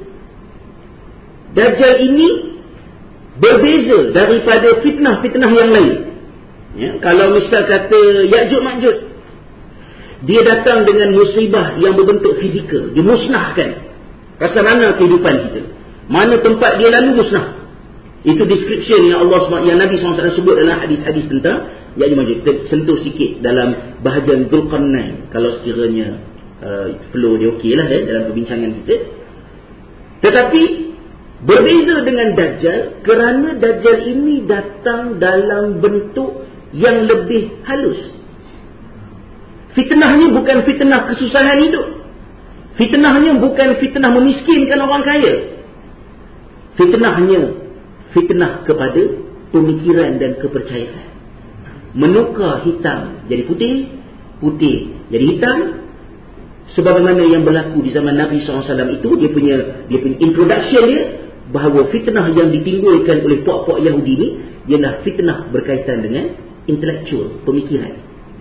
Dajjal ini berbeza daripada fitnah-fitnah yang lain. Ya, kalau misal kata Ya'juj Ma'juj, dia datang dengan musibah yang berbentuk fizikal, dia musnahkan. Rasa mana kehidupan kita? Mana tempat dia lalu musnah? Itu description yang Allah yang Nabi sallallahu alaihi wasallam sebut dalam hadis-hadis tentang Ya'juj Ma'juj. Kita sentuh sikit dalam bahagian Dzulqarnain, kalau sekiranya uh, flow dia okey lah eh, dalam perbincangan kita. Tetapi berbeza dengan Dajjal, kerana Dajjal ini datang dalam bentuk yang lebih halus. Fitnahnya bukan fitnah kesusahan hidup. Fitnahnya bukan fitnah memiskinkan orang kaya. Fitnahnya fitnah kepada pemikiran dan kepercayaan. Menukar hitam jadi putih, putih jadi hitam. Sebagaimana yang berlaku di zaman Nabi sallallahu alaihi wasallam itu, dia punya dia punya introduction dia, bahawa fitnah yang ditimbulkan oleh puak-puak Yahudi ni ialah fitnah berkaitan dengan intelektual, pemikiran.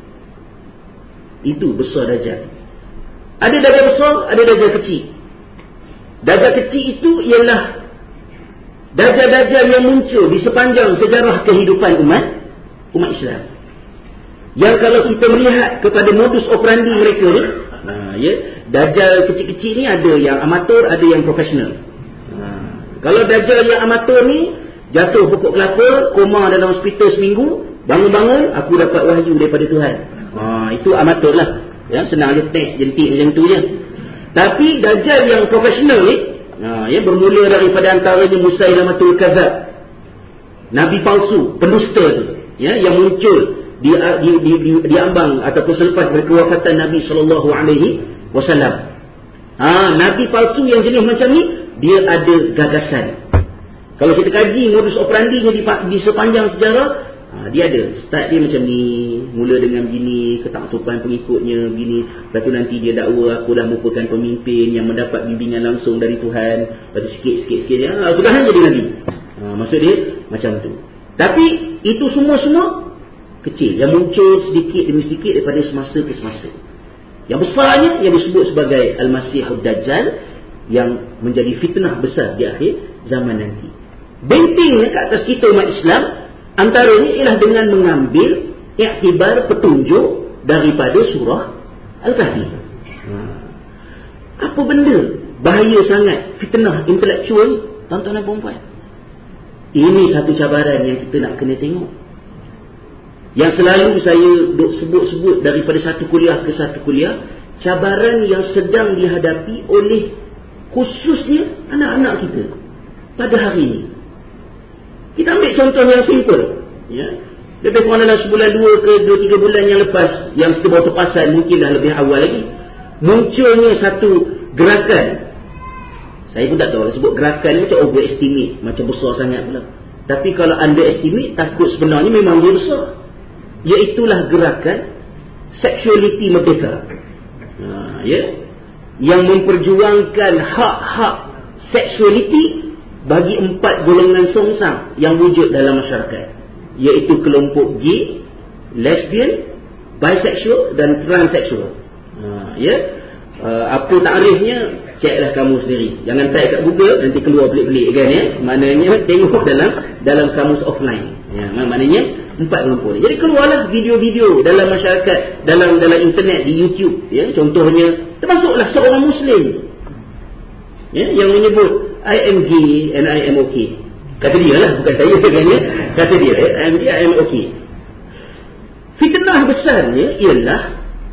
Itu besar Dajjal. Ada Dajjal besar, ada Dajjal kecil. Dajjal kecil itu ialah Dajjal-Dajjal yang muncul di sepanjang sejarah kehidupan umat umat Islam, yang kalau kita melihat kepada modus operandi mereka ni, ha, ya, Dajjal kecil-kecil ni ada yang amatur, ada yang profesional. Ha, kalau Dajjal yang amatur ni jatuh pokok kelapa, koma dalam hospital seminggu, bangun-bangun aku dapat wahyu daripada Tuhan. Ha, itu amatur lah, ya, senang je teks jentik macam tu je. Tapi Dajjal yang profesional ni, Ha, ya, bermula daripada antaranya Musailamatul Kadzab, nabi palsu, pendusta tu, ya, yang muncul di di di, di, di ambang ataupun selepas kewafatan Nabi sallallahu alaihi wasallam. Ha, nabi palsu yang jenis macam ni, dia ada gagasan. Kalau kita kaji modus operandinya di, di sepanjang sejarah, ha, dia ada. Start dia macam ni, mula dengan begini, ketaksupan pengikutnya begini, lepas tu nanti dia dakwa aku dah merupakan pemimpin yang mendapat bimbingan langsung dari Tuhan, lepas tu sikit-sikit ya, sudah jadi Nabi. Ha, maksud dia macam tu. Tapi itu semua-semua kecil, yang muncul sedikit demi sedikit daripada semasa ke semasa. Yang besarnya yang disebut sebagai Al-Masihud Dajjal, yang menjadi fitnah besar di akhir zaman nanti. Bentengnya ke atas kita umat Islam antaranya ialah dengan mengambil iktibar petunjuk daripada surah Al-Kahfi. Ha. Apa benda bahaya sangat fitnah intelektual, tuan-tuan dan puan-puan? Ini satu cabaran yang kita nak kena tengok. Yang selalu saya duk sebut-sebut daripada satu kuliah ke satu kuliah, cabaran yang sedang dihadapi oleh khususnya anak-anak kita pada hari ini. Kita ambil contoh yang simple, ya. Lebih kurang dalam sebulan dua ke dua tiga bulan yang lepas, yang kita baru terpasal, mungkin dah lebih awal lagi, munculnya satu gerakan. Saya pun tak tahu lah sebut gerakan ni macam overestimate, macam besar sangat pula. Tapi kalau underestimate, takut sebenarnya memang dia besar. Iaitulah gerakan sexuality merdeka, ha, ya, yang memperjuangkan hak-hak seksualiti bagi empat golongan songsang yang wujud dalam masyarakat, iaitu kelompok gay, lesbian, bisexual dan transseksual. Ha, ya, uh, apa takrifnya ceklah kamu sendiri. Jangan type kat Google nanti keluar pelik-pelik kan ya. Maknanya tengok dalam dalam kamus offline. Ya, maknanya empat kelompok ni. Jadi keluarlah video-video dalam masyarakat, dalam dalam internet, di YouTube ya. Contohnya termasuklah seorang Muslim ya, yang menyebut I am gay and I am okay. Kata dia lah, bukan saya kan ya. Kata dia, I am gay, I am okay. Fitnah besarnya ialah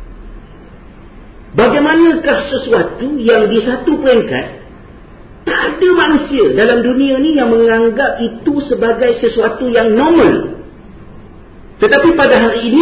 bagaimanakah sesuatu yang di satu peringkat tak ada manusia dalam dunia ni yang menganggap itu sebagai sesuatu yang normal. Tetapi pada hari ini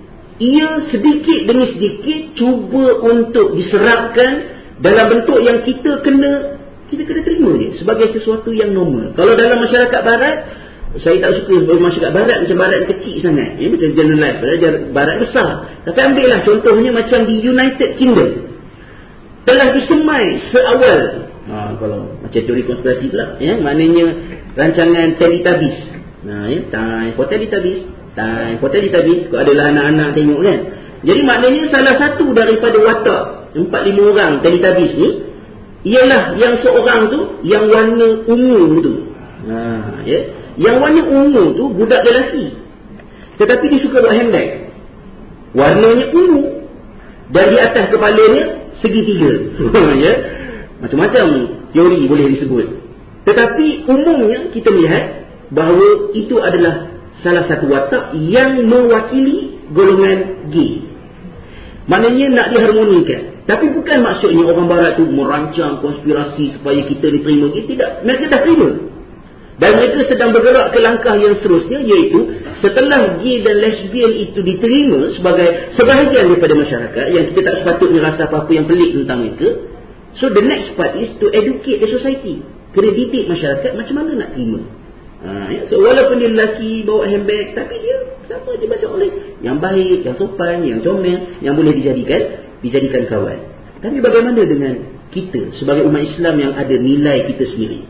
ia sedikit demi sedikit cuba untuk diserapkan dalam bentuk yang kita kena kita kena terima dia sebagai sesuatu yang normal. Kalau dalam masyarakat barat, saya tak suka sebab masyarakat barat macam barat kecil sangat ya, macam generalize, padahal barat besar. Tapi ambillah contohnya macam di United Kingdom, telah disemai seawal ha, kalau macam teori konspirasi pula ya, maknanya rancangan Teletubbies. Nah ya, time for Teletubbies, time for Teletubbies, kalau adalah anak-anak tengok kan. Jadi maknanya salah satu daripada watak empat lima orang Teletubbies ni ialah yang seorang tu yang warna ungu tu. Ha ya, yang warna ungu tu budak lelaki, tetapi dia suka buat handbag, warnanya ungu, dan di atas kepalanya segitiga. Ya, macam-macam teori boleh disebut. Tetapi umumnya kita melihat bahawa itu adalah salah satu watak yang mewakili golongan gay. Maknanya nak diharmonikan. Tapi bukan maksudnya orang barat tu merancang konspirasi supaya kita diterima gay. Tidak, mereka dah terima. Dan mereka sedang bergerak ke langkah yang seterusnya, iaitu setelah gay dan lesbian itu diterima sebagai sebahagian daripada masyarakat yang kita tak sepatutnya rasa apa-apa yang pelik tentang mereka. So the next part is to educate the society. Kena didik masyarakat macam mana nak terima. Ha, ya? So walaupun dia lelaki bawa handbag, tapi dia sama je macam oleh yang baik, yang sopan, yang comel, yang boleh dijadikan dijadikan kawan. Tapi bagaimana dengan kita sebagai umat Islam yang ada nilai kita sendiri?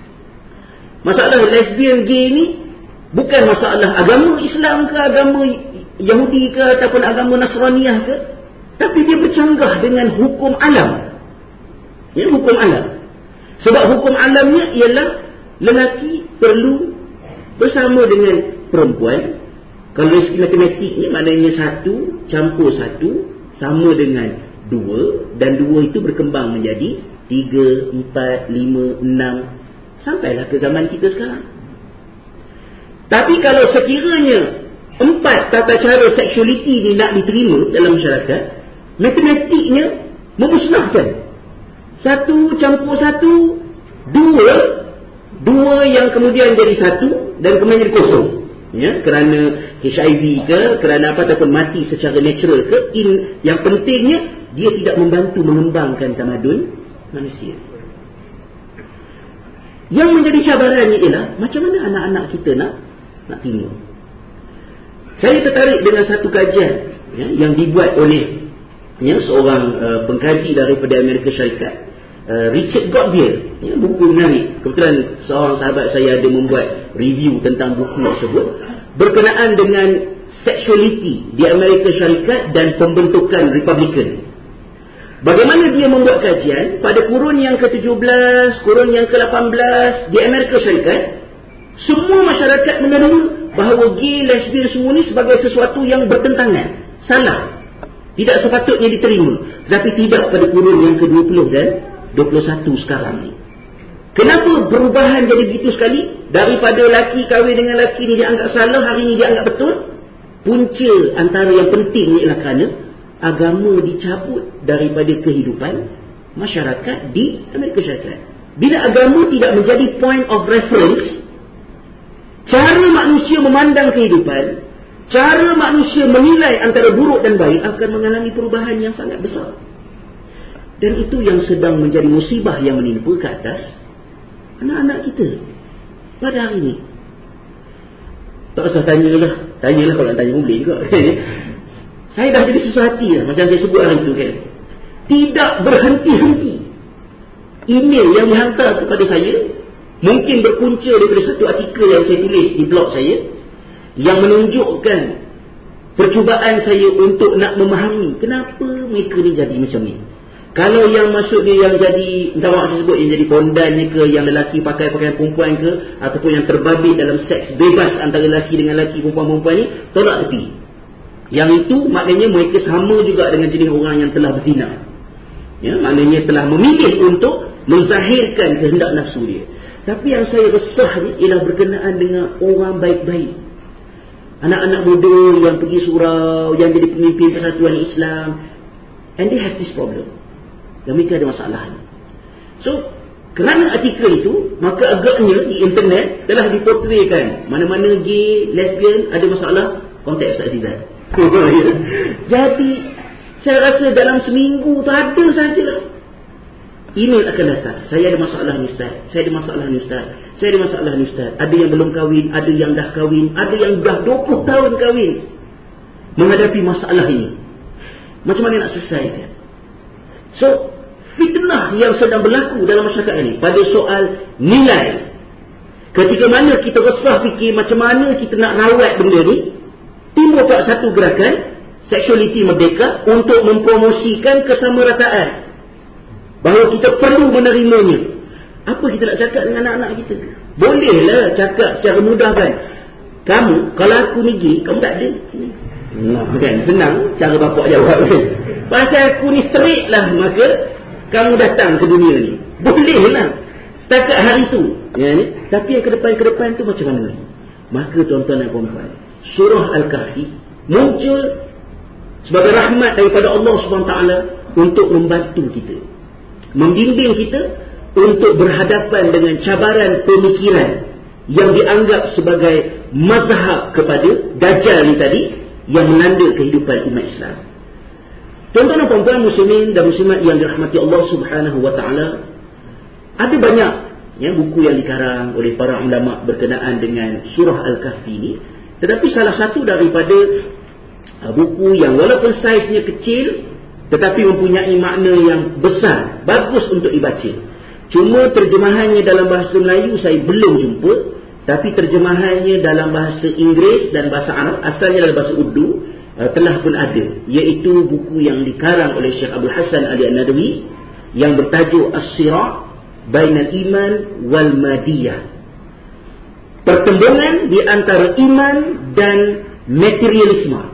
Masalah lesbian gay ni bukan masalah agama Islam ke, agama Yahudi ke, ataupun agama Nasraniyah ke, tapi dia bercanggah dengan hukum alam. Ya, hukum alam. Sebab hukum alamnya ialah lelaki perlu bersama dengan perempuan. Kalau dari segi matematik ni maknanya satu campur satu sama dengan dua, dan dua itu berkembang menjadi tiga, empat, lima, enam, sampailah ke zaman kita sekarang. Tapi kalau sekiranya empat tata cara seksualiti ni nak diterima dalam masyarakat, matematiknya memusnahkan. Satu campur satu, dua, dua yang kemudian jadi satu dan kemudian jadi kosong. Ya, kerana H I V ke, kerana apa, ataupun mati secara natural ke, in, yang pentingnya dia tidak membantu mengembangkan tamadun manusia. Yang menjadi cabarannya ialah macam mana anak-anak kita nak nak timbul. Saya tertarik dengan satu kajian ya, yang dibuat oleh ya, seorang uh, pengkaji daripada Amerika Syarikat, uh, Richard Godbeer. Ya, buku menarik. Kebetulan seorang sahabat saya ada membuat review tentang buku tersebut berkenaan dengan sexuality di Amerika Syarikat dan pembentukan Republican. Bagaimana dia membuat kajian pada kurun yang ke tujuh belas, kurun yang ke lapan belas di Amerika Syarikat, semua masyarakat menerima bahawa gay, lesbian semua ni sebagai sesuatu yang bertentangan, salah, tidak sepatutnya diterima. Tetapi tidak pada kurun yang ke dua puluh dan dua puluh satu sekarang ni. Kenapa perubahan jadi begitu sekali? Daripada laki kahwin dengan laki ni dianggap salah, hari ni dianggap betul. Punca antara yang penting ialah kerana agama dicabut daripada kehidupan masyarakat di Amerika Syarikat. Bila agama tidak menjadi point of reference, cara manusia memandang kehidupan, cara manusia menilai antara buruk dan baik akan mengalami perubahan yang sangat besar. Dan itu yang sedang menjadi musibah yang menimpa ke atas anak-anak kita pada hari ini. Tak usah tanyalah, tanyalah kalau nak tanya boleh juga. Saya dah jadi susah hati lah, macam saya sebut hari itu kan. Tidak berhenti-henti email yang dihantar kepada saya, mungkin berpunca daripada satu artikel yang saya tulis di blog saya, yang menunjukkan percubaan saya untuk nak memahami kenapa mereka ni jadi macam ni. Kalau yang masuk dia yang jadi, entah maaf saya sebut, yang jadi pondannya ke, yang lelaki pakai pakaian perempuan ke, ataupun yang terbabit dalam seks bebas antara lelaki dengan lelaki, perempuan-perempuan ni, tolak tepi. Yang itu maknanya mereka sama juga dengan jenis orang yang telah berzina. Ya, maknanya telah memilih untuk menzahirkan kehendak nafsu dia. Tapi yang saya resah ni ialah berkenaan dengan orang baik-baik. Anak-anak muda yang pergi surau, yang jadi pemimpin Persatuan Islam, and they have this problem. Dan mereka ada masalah ni. So, kerana artikel itu, maka agaknya di internet telah dipotretkan mana-mana gay, lesbian ada masalah, kontak Ustaz Azizan. Jadi saya rasa dalam seminggu tu ada sajalah email akan datang, saya ada masalah ni Ustaz, saya ada masalah ni Ustaz, saya ada masalah ni Ustaz. Ada yang belum kahwin, ada yang dah kahwin, ada yang dah dua puluh tahun kahwin, menghadapi masalah ini. Macam mana nak selesaikan? So, fitnah yang sedang berlaku dalam masyarakat ini pada soal nilai, ketika mana kita resah fikir macam mana kita nak rawat benda ni, timbul tak satu gerakan Sexuality Merdeka untuk mempromosikan kesamarataan, bahawa kita perlu menerimanya. Apa kita nak cakap dengan anak-anak kita? Bolehlah cakap secara mudah kan, kamu, kalau aku ni gay, kamu tak ada. Nah, kan senang cara bapak jawab kan. Pasal aku ni straight lah, maka kamu datang ke dunia ni. Bolehlah setakat hari tu ya, ni. Tapi yang ke depan-ke depan tu macam mana? Maka tuan-tuan dan puan-puan, surah Al-Kahfi muncul sebagai rahmat daripada Allah subhanahu wa taala untuk membantu kita, membimbing kita untuk berhadapan dengan cabaran pemikiran yang dianggap sebagai mazhab kepada Dajjal ni tadi, yang melanda kehidupan umat Islam. Tuan-tuan dan puan-puan muslimin dan muslimat yang dirahmati Allah subhanahu wa taala, ada banyak ya, buku yang dikarang oleh para ulama berkenaan dengan surah Al-Kahfi ni. Tetapi salah satu daripada uh, buku yang walaupun saiznya kecil tetapi mempunyai makna yang besar, bagus untuk dibaca. Cuma terjemahannya dalam bahasa Melayu saya belum jumpa, tapi terjemahannya dalam bahasa Inggeris dan bahasa Arab, asalnya dalam bahasa Urdu, uh, telah pun ada, iaitu buku yang dikarang oleh Syekh Abdul Hasan Ali An-Nadawi yang bertajuk As-Sira' Bainal Iman wal Madiyah. Pertembungan di antara iman dan materialisme,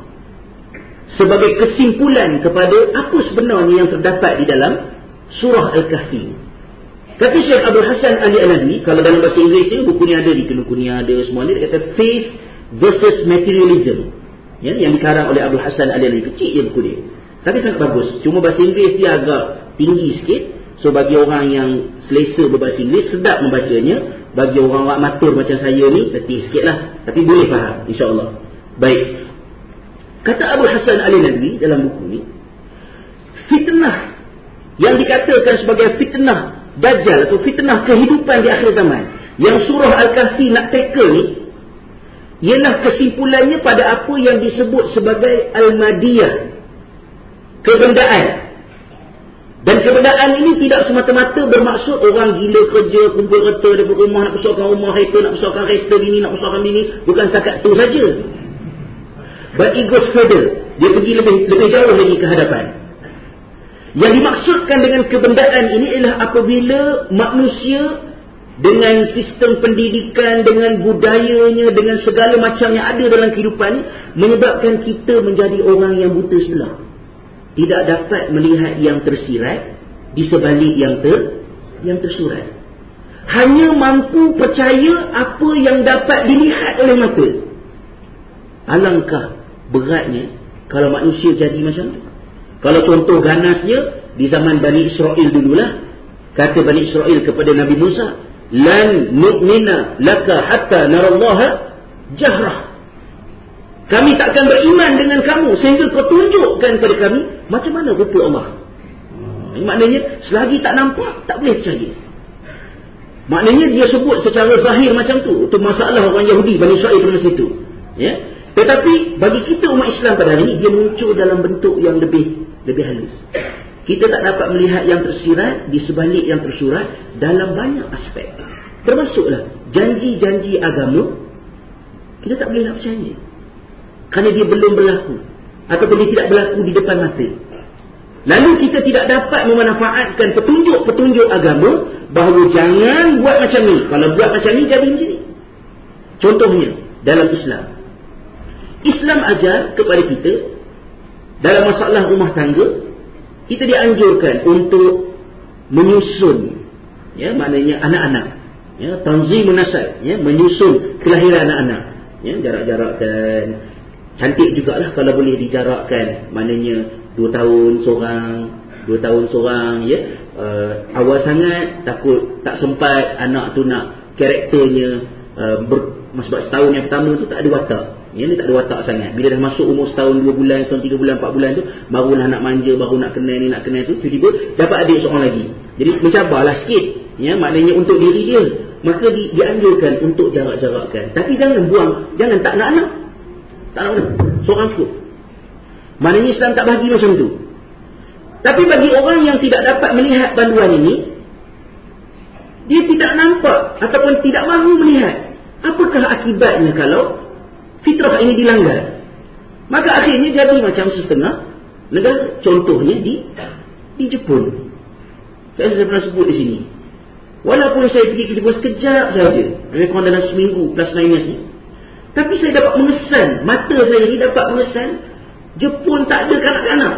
sebagai kesimpulan kepada apa sebenarnya yang terdapat di dalam surah Al-Kahfi. Kata Syekh Abdul Hasan Ali An-Nadawi, kalau dalam bahasa Inggeris ni buku ni ada di Kinokuniya, ada semua ni, dia kata Faith versus Materialism, ya, yang dikarang oleh Abdul Hasan Ali An-Nadawi. Kecil je buku dia, tapi sangat bagus. Cuma bahasa Inggeris dia agak tinggi sikit. So bagi orang yang selesa berbahasa Inggeris, sedap membacanya. Bagi orang-orang matur macam saya ni, letih sikit lah, tapi boleh faham insyaAllah. Baik, kata Abdul Hasan Ali An-Nadawi dalam buku ni, fitnah yang dikatakan sebagai fitnah Dajjal atau fitnah kehidupan di akhir zaman yang surah Al-Kahfi nak tackle ni, ialah kesimpulannya pada apa yang disebut sebagai Al-Madiyah, kebendaan. Dan kebendaan ini tidak semata-mata bermaksud orang gila kerja, kumpul kereta daripada rumah, nak besarkan rumah, kereta nak besarkan kereta bini, nak besarkan bini. Bukan setakat tu saja, but it goes further. Dia pergi lebih lebih jauh lagi ke hadapan. Yang dimaksudkan dengan kebendaan ini ialah apabila manusia dengan sistem pendidikan, dengan budayanya, dengan segala macam yang ada dalam kehidupan ini, menyebabkan kita menjadi orang yang buta sebelah. Tidak dapat melihat yang tersirat di sebalik yang ter yang tersurat. Hanya mampu percaya apa yang dapat dilihat oleh mata. Alangkah beratnya kalau manusia jadi macam tu. Kalau contoh ganasnya di zaman Bani Israel dululah, kata Bani Israel kepada Nabi Musa, lan nu'mina laka hatta narallaha jahrah. Kami takkan beriman dengan kamu sehingga kau tunjukkan kepada kami macam mana rupa Allah. Hmm, maknanya selagi tak nampak tak boleh percaya. Maknanya dia sebut secara zahir macam tu. Itu masalah orang Yahudi Bani Israel pada masa itu, ya. Tetapi bagi kita umat Islam pada hari ini, dia muncul dalam bentuk yang lebih lebih halus. Kita tak dapat melihat yang tersirat di sebalik yang tersurat dalam banyak aspek. Termasuklah janji-janji agama, kita tak boleh nak percaya kerana dia belum berlaku ataupun dia tidak berlaku di depan mata. Lalu kita tidak dapat memanfaatkan petunjuk-petunjuk agama bahawa jangan buat macam ni, kalau buat macam ni jadi macam ni. Contohnya dalam Islam, Islam ajar kepada kita dalam masalah rumah tangga, kita dianjurkan untuk menyusun, ya, maknanya anak-anak, ya, tanzimun nasab, ya, menyusun kelahiran anak-anak, ya, jarak-jarakkan. Cantik jugalah kalau boleh dijarakkan, maknanya dua tahun seorang, dua tahun seorang, ya. Uh, awal sangat takut tak sempat anak tu nak karakternya uh, ber, sebab setahun yang pertama tu tak ada watak. Ya, ni tak ada watak sangat. Bila dah masuk umur setahun, dua bulan, setahun, tiga bulan, empat bulan tu, barulah nak manja, baru nak kenal ni, nak kenal tu, tiba-tiba dapat adik seorang lagi. Jadi mencabarlah sikit, ya, maknanya untuk diri dia. Maka di, dianjurkan untuk jarak-jarakkan. Tapi jangan buang, jangan tak nak anak. Tak nak anak, seorang cukup. Maknanya Islam tak bagi macam tu. Tapi bagi orang yang tidak dapat melihat panduan ini, dia tidak nampak ataupun tidak mahu melihat apakah akibatnya kalau fitrah ini dilanggar. Maka akhirnya jadi macam setengah negara. Contohnya di di Jepun. Saya sudah pernah sebut di sini. Walaupun saya pergi ke Jepun sekejap saja, lebih kurang dalam seminggu plus minus ni, tapi saya dapat mengesan, mata saya ni dapat mengesan, Jepun tak ada kanak-kanak.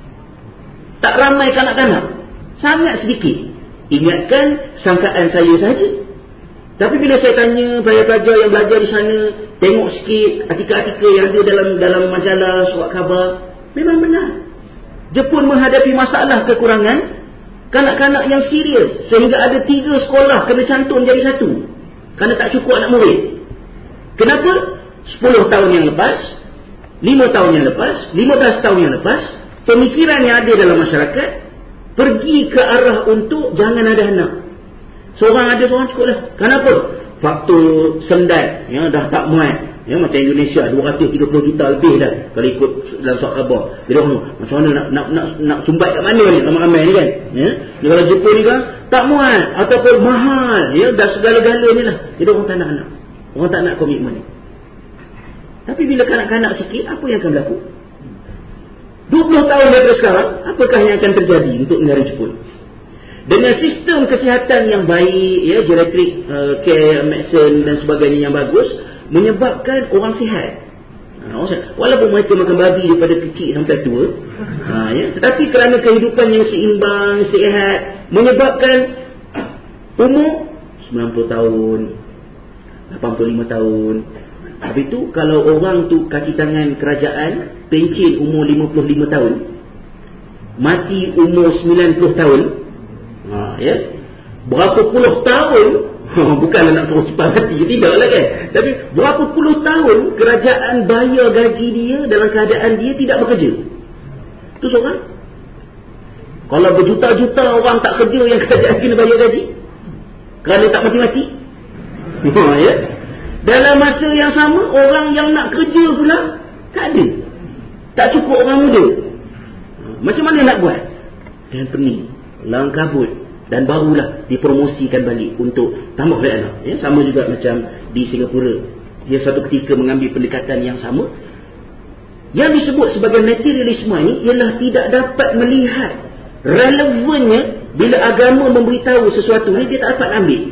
Tak ramai kanak-kanak. Sangat sedikit. Ingatkan sangkaan saya saja. Tapi bila saya tanya pelajar-pelajar yang belajar di sana, tengok sikit artikel-artikel yang ada dalam dalam majalah, surat khabar, memang benar. Jepun menghadapi masalah kekurangan kanak-kanak yang serius, sehingga ada tiga sekolah kena cantum jadi satu kerana tak cukup anak murid. Kenapa? sepuluh tahun yang lepas, lima tahun yang lepas, lima belas tahun yang lepas, pemikiran yang ada dalam masyarakat pergi ke arah untuk jangan ada anak. Seorang ada, seorang cukup lah. Kenapa? Faktor sendat, ya, dah tak muat. Ya, macam Indonesia dua ratus tiga puluh juta lebih dah kalau ikut dalam surat khabar. Jadi orang macam mana nak nak nak, nak sumbat kat mana ni ramai-ramai ni kan? Ya. Ni kalau Jepun ni kan tak muat ataupun mahal, ya, dah segala-galanya lah. Jadi orang tak nak anak. Orang tak nak komitmen ni. Tapi bila kanak-kanak sikit, apa yang akan berlaku? dua puluh tahun daripada sekarang, apakah yang akan terjadi untuk negara Jepun? Dengan sistem kesihatan yang baik, ya, geriatrik, uh, care, medicine dan sebagainya yang bagus, menyebabkan orang sihat. Ha, orang sihat. Walaupun mereka makan babi daripada kecil sampai tua, ha, ya, tetapi kerana kehidupan yang seimbang, sihat, menyebabkan umur sembilan puluh tahun, lapan puluh lima tahun. Habis tu kalau orang tu kaki tangan kerajaan pencen umur lima puluh lima tahun, mati umur sembilan puluh tahun, ha, ya, berapa puluh tahun, bukanlah nak suruh cepat mati, tidak lah kan, tapi berapa puluh tahun kerajaan bayar gaji dia dalam keadaan dia tidak bekerja. Itu seorang. Kalau berjuta-juta orang tak kerja yang kerajaan kena bayar gaji kerana tak mati-mati. Ya? Dalam masa yang sama, orang yang nak kerja pula tak ada. Tak cukup orang muda. Macam mana nak buat? Dan pening, lang kabut, dan barulah dipromosikan balik untuk tambah anak. Ya, sama juga macam di Singapura. Dia satu ketika mengambil pendekatan yang sama. Yang disebut sebagai materialisme ini ialah tidak dapat melihat relevannya bila agama memberitahu sesuatu ni, dia tak dapat ambil.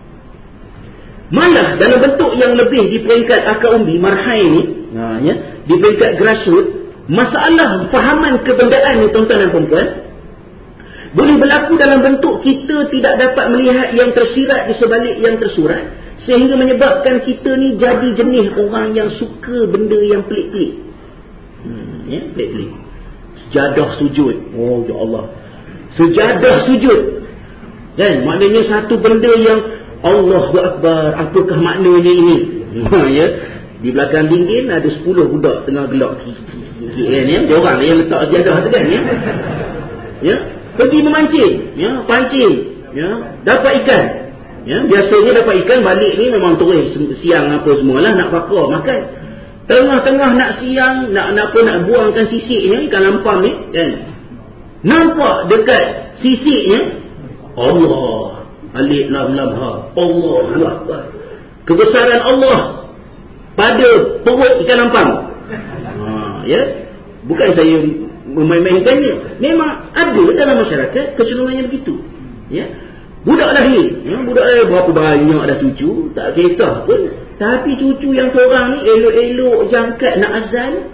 Malah dalam bentuk yang lebih di peringkat akar umbi, marhai ni, ha, ya, di peringkat grassroots, masalah fahaman kebendaan ni tuan-tuan dan puan-puan boleh berlaku dalam bentuk kita tidak dapat melihat yang tersirat di sebalik yang tersurat, sehingga menyebabkan kita ni jadi jenis orang yang suka benda yang pelik-pelik. Hmm, ya, pelik-pelik. Sejadah sujud. Oh ya Allah. Sejadah sujud. Kan, maknanya satu benda yang Allahu Akbar, apakah maknanya ini? Ya. Di belakang dinding ada sepuluh budak tengah gelak. Kan, ya, dia orang yang letak sejadah tu kan, ya. Ya, pergi memancing, ya, pancing, ya, dapat ikan. Ya, biasanya dapat ikan balik ni memang terus siang apa semualah nak bakar makan. Tengah-tengah nak siang, nak nak apa nak buangkan sisiknya ikan lampam ni, kan. Nampak dekat sisiknya Allah, alif lam lam ha, Allahu Akbar. Kebesaran Allah pada perut ikan lampam. Ha, ya. Bukan saya memain-mainkannya. Memang ada dalam masyarakat kecenderungannya begitu. Ya. Budak lahir, ya, budak lahir berapa banyak dah cucu, tak kisah pun. Tapi cucu yang seorang ni elok-elok jangkat nak azan,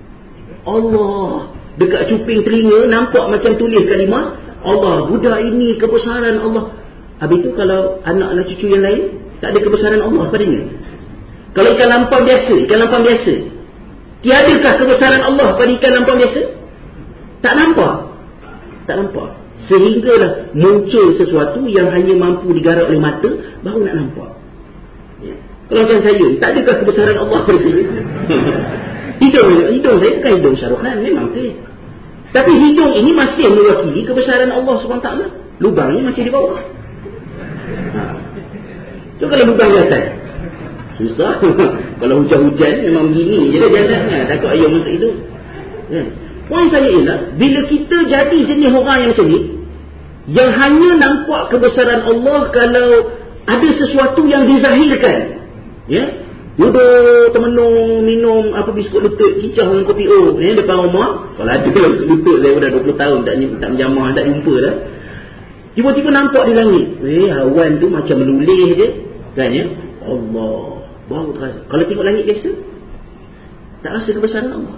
Allah, dekat cuping telinga nampak macam tulis kalimah Allah, budak ini kebesaran Allah. Habis tu kalau anak-anak cucu yang lain tak ada kebesaran Allah padanya. Kalau ikan lampam biasa, ikan lampam biasa, tiadakah kebesaran Allah pada ikan lampam biasa? Tak nampak. Tak nampak. Sehinggalah muncul sesuatu yang hanya mampu digarap oleh mata, baru nak nampak. Ya. Kalau macam saya, tak adakah kebesaran Allah pada saya? hidung, hidung saya bukan hidung Syahrukh Khan, memang ke. Tapi hidung ini masih mewakili kebesaran Allah subhanahu wa taala. Lubangnya masih di bawah. Ha. So kalau lubang di atas, susah. Kalau hujan-hujan memang begini je lah jalannya. Takut ayam masuk hidung. Ya. Poin saya ialah, bila kita jadi jenis orang yang macam ni, yang hanya nampak kebesaran Allah kalau ada sesuatu yang dizahirkan, ya, duduk temenung minum apa biskut lutut cicah dengan kopi O, ya, depan rumah. Kalau ada lutut saya dah dua puluh tahun tak tak menjamah, tak jumpa dah. Tiba-tiba nampak di langit, eh, awan tu macam melulih je, kan, ya. Allah, baru terasa. Kalau tengok langit biasa, tak rasa kebesaran Allah.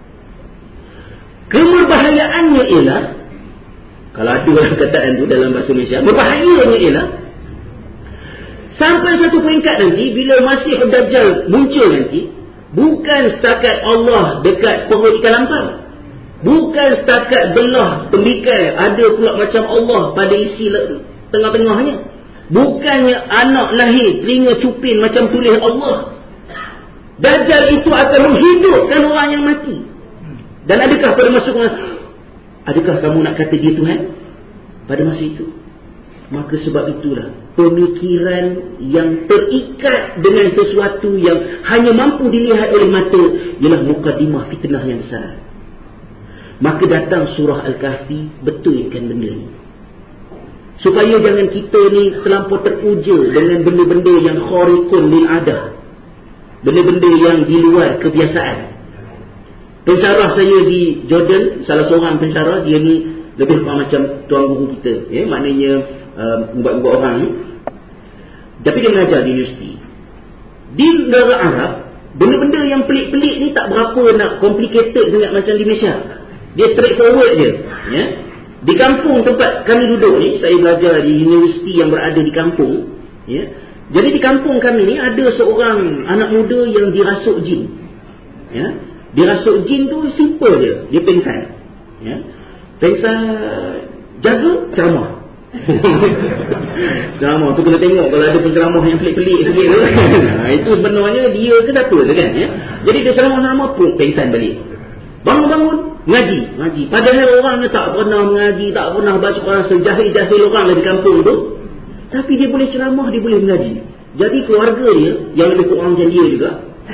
Kemerbahayaannya ialah, kalau ada perkataan tu dalam bahasa Malaysia, berbahayanya ialah sampai satu peringkat nanti bila Masih Dajjal muncul nanti, bukan setakat Allah dekat perut ikan lampam, bukan setakat belah tembikai ada pula macam Allah pada isi tengah-tengahnya, bukannya anak lahir telinga cupin macam tulis Allah. Dajjal itu akan menghidupkan orang yang mati. Dan adakah pada masa itu, adakah kamu nak kata dia Tuhan pada masa itu? Maka sebab itulah pemikiran yang terikat dengan sesuatu yang hanya mampu dilihat oleh mata ialah mukadimah fitnah yang besar. Maka datang surah Al-Kahfi betulkan benda ni, supaya jangan kita ni terlampau teruja dengan benda-benda yang khariqun lil adah, benda-benda yang di luar kebiasaan. Pensyarah saya di Jordan, salah seorang pensyarah, dia ni lebih kurang macam tuan guru kita, ya, maknanya uh, ubat-ubat orang ni. Tapi dia mengajar di universiti. Di negara Arab, benda-benda yang pelik-pelik ni tak berapa nak complicated sangat macam di Malaysia. Dia straightforward je, ya. Di kampung tempat kami duduk ni, saya belajar di universiti yang berada di kampung, ya. Jadi di kampung kami ni ada seorang anak muda yang dirasuk jin, ya. Dirasuk jin tu simple je, dia pengsan, ya. Pengsan, jaga, ceramah. Ceramah tu kena tengok kalau ada penceramah yang pelik-pelik sikit tu. Nah, itu sebenarnya dia ke siapa tu kan, ya. Jadi dia ceramah-ceramah pun pengsan balik. Bangun-bangun Ngaji, ngaji. Padahal orangnya tak pernah mengaji, tak pernah baca Quran, sejahil-jahil orang lah di kampung tu. Tapi dia boleh ceramah, dia boleh mengaji. Jadi keluarga dia, yang lebih kurang macam dia juga,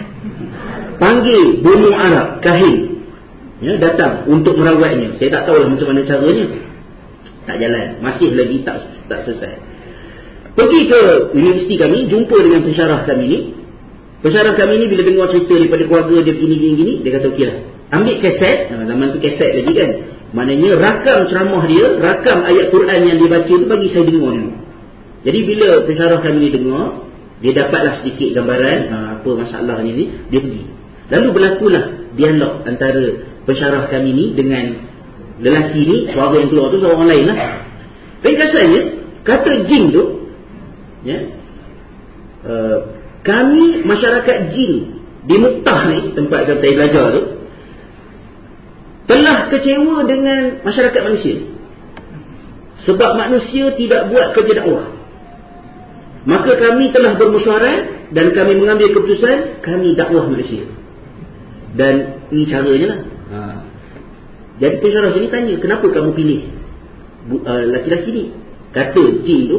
panggil bomo Arab, kahin, ya, datang untuk merawatnya. Saya tak tahu lah macam mana caranya. Tak jalan, masih lagi tak tak selesai. Pergi ke universiti kami, jumpa dengan pensyarah kami ni. Pensyarah kami ni bila dengar cerita daripada keluarga dia begini-gini, dia kata okey lah, ambil kaset. Nah, zaman tu kaset lagi kan, maknanya rakam ceramah dia, rakam ayat Quran yang dia baca tu, bagi saya dengar dulu. Jadi bila pensyarah kami ni dengar, dia dapatlah sedikit gambaran ha, apa masalahnya ni, dia pergi. Lalu berlakulah dialog antara pensyarah kami ni dengan lelaki ni. Suara yang keluar tu suara orang lain lah. Ringkasannya, kata jin tu, ya, uh, kami masyarakat jin di Muktah ni, tempat saya belajar tu, telah kecewa dengan masyarakat manusia sebab manusia tidak buat kerja dakwah. Maka kami telah bermusyawarah dan kami mengambil keputusan, kami dakwah Malaysia. Dan ini caranya lah. Ha. Jadi pensyarah sini tanya, kenapa kamu pilih uh, laki-laki ni? Kata jin tu,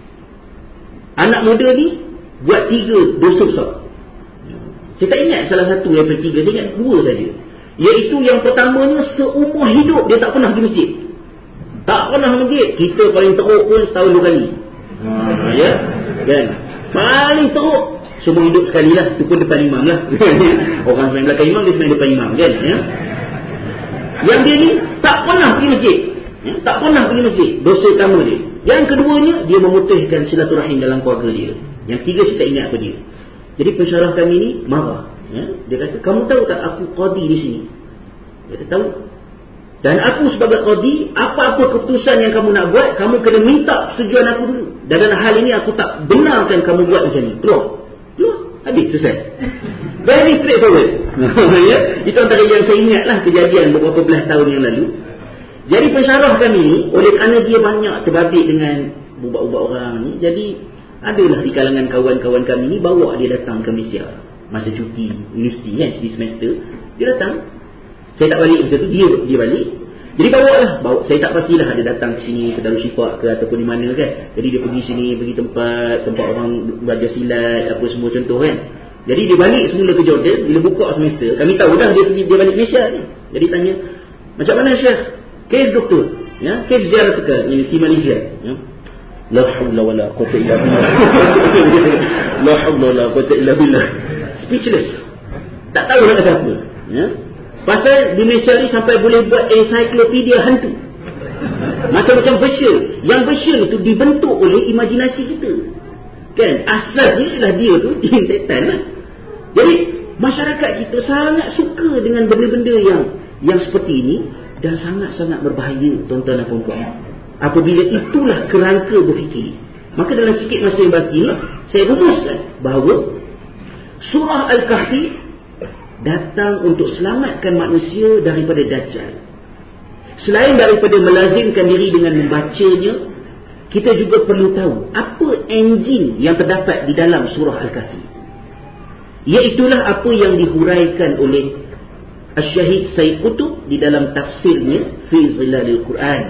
anak muda ni buat tiga dosa besar. Saya tak ingat salah satu daripada tiga, saya ingat dua saja. Iaitu yang pertamanya, seumur hidup dia tak pernah pergi masjid. Tak pernah masjid. Kita paling teruk pun setahun dua kali. Ha, ya? Kan? Paling teruk semua hidup sekali lah. Itu pun depan imam lah. Orang semain belakang imam, dia semain depan imam kan? Ya? Yang dia ni tak pernah pergi masjid, ya? Tak pernah pergi masjid. Dosa utama dia. Yang keduanya, dia memutuskan silaturahim dalam keluarga dia. Yang tiga saya tak ingat apa dia. Jadi pensyarah kami ni marah, ya? Dia kata, kamu tahu tak aku qadi di sini? Dia kata, tahu. Dan aku sebagai qadi, apa-apa keputusan yang kamu nak buat, kamu kena minta persetujuan aku dulu. Dan dalam hal ini aku tak benarkan kamu buat macam ni. Keluar. Keluar. Habis, selesai. Very straightforward. Ya? Itu antara yang saya ingat lah kejadian beberapa belas tahun yang lalu. Jadi pensyarah kami ni, oleh kerana dia banyak terbabit dengan bubat-bubat orang ni, jadi adalah di kalangan kawan-kawan kami ni, bawa dia datang ke Malaysia masa cuti universiti kan, cuti semester. Dia datang. Saya tak balik masa tu, dia dia balik. Jadi bawa lah, bawa. Saya tak pastilah dia datang ke sini, ke Darussyifaq ke ataupun di mana kan. Jadi dia pergi sini, pergi tempat tempat orang belajar silat, apa semua contoh kan. Jadi dia balik semula ke Jordan. Bila buka semester, kami tahu dah dia pergi, dia balik Malaysia ni. Jadi tanya, macam mana Syekh? Kes doktor, ya, kes ziarah tukar ini di Malaysia, ya. La haula wala quwwata illa billah. La haula wala quwwata illa billah. Speechless. Tak tahu nak kata apa, ya. Pasal di Malaysia ni sampai boleh buat ensiklopedia hantu. Macam-macam version. Yang version itu dibentuk oleh imajinasi kita. Kan? Asasnya ialah dia tu jin setan lah. Jadi masyarakat kita sangat suka dengan benda-benda yang yang seperti ini, dan sangat-sangat berbahaya, tuan-tuan dan puan-puan, apabila itulah kerangka berfikir. Maka dalam sikit masa yang baki ni, saya rumuskan bahawa surah Al-Kahfi datang untuk selamatkan manusia daripada Dajjal. Selain daripada melazimkan diri dengan membacanya, kita juga perlu tahu apa enjin yang terdapat di dalam surah Al-Kahfi. Iaitulah apa yang dihuraikan oleh Asy-Syahid Sayyid Qutb di dalam tafsirnya Fi Zilalil Quran.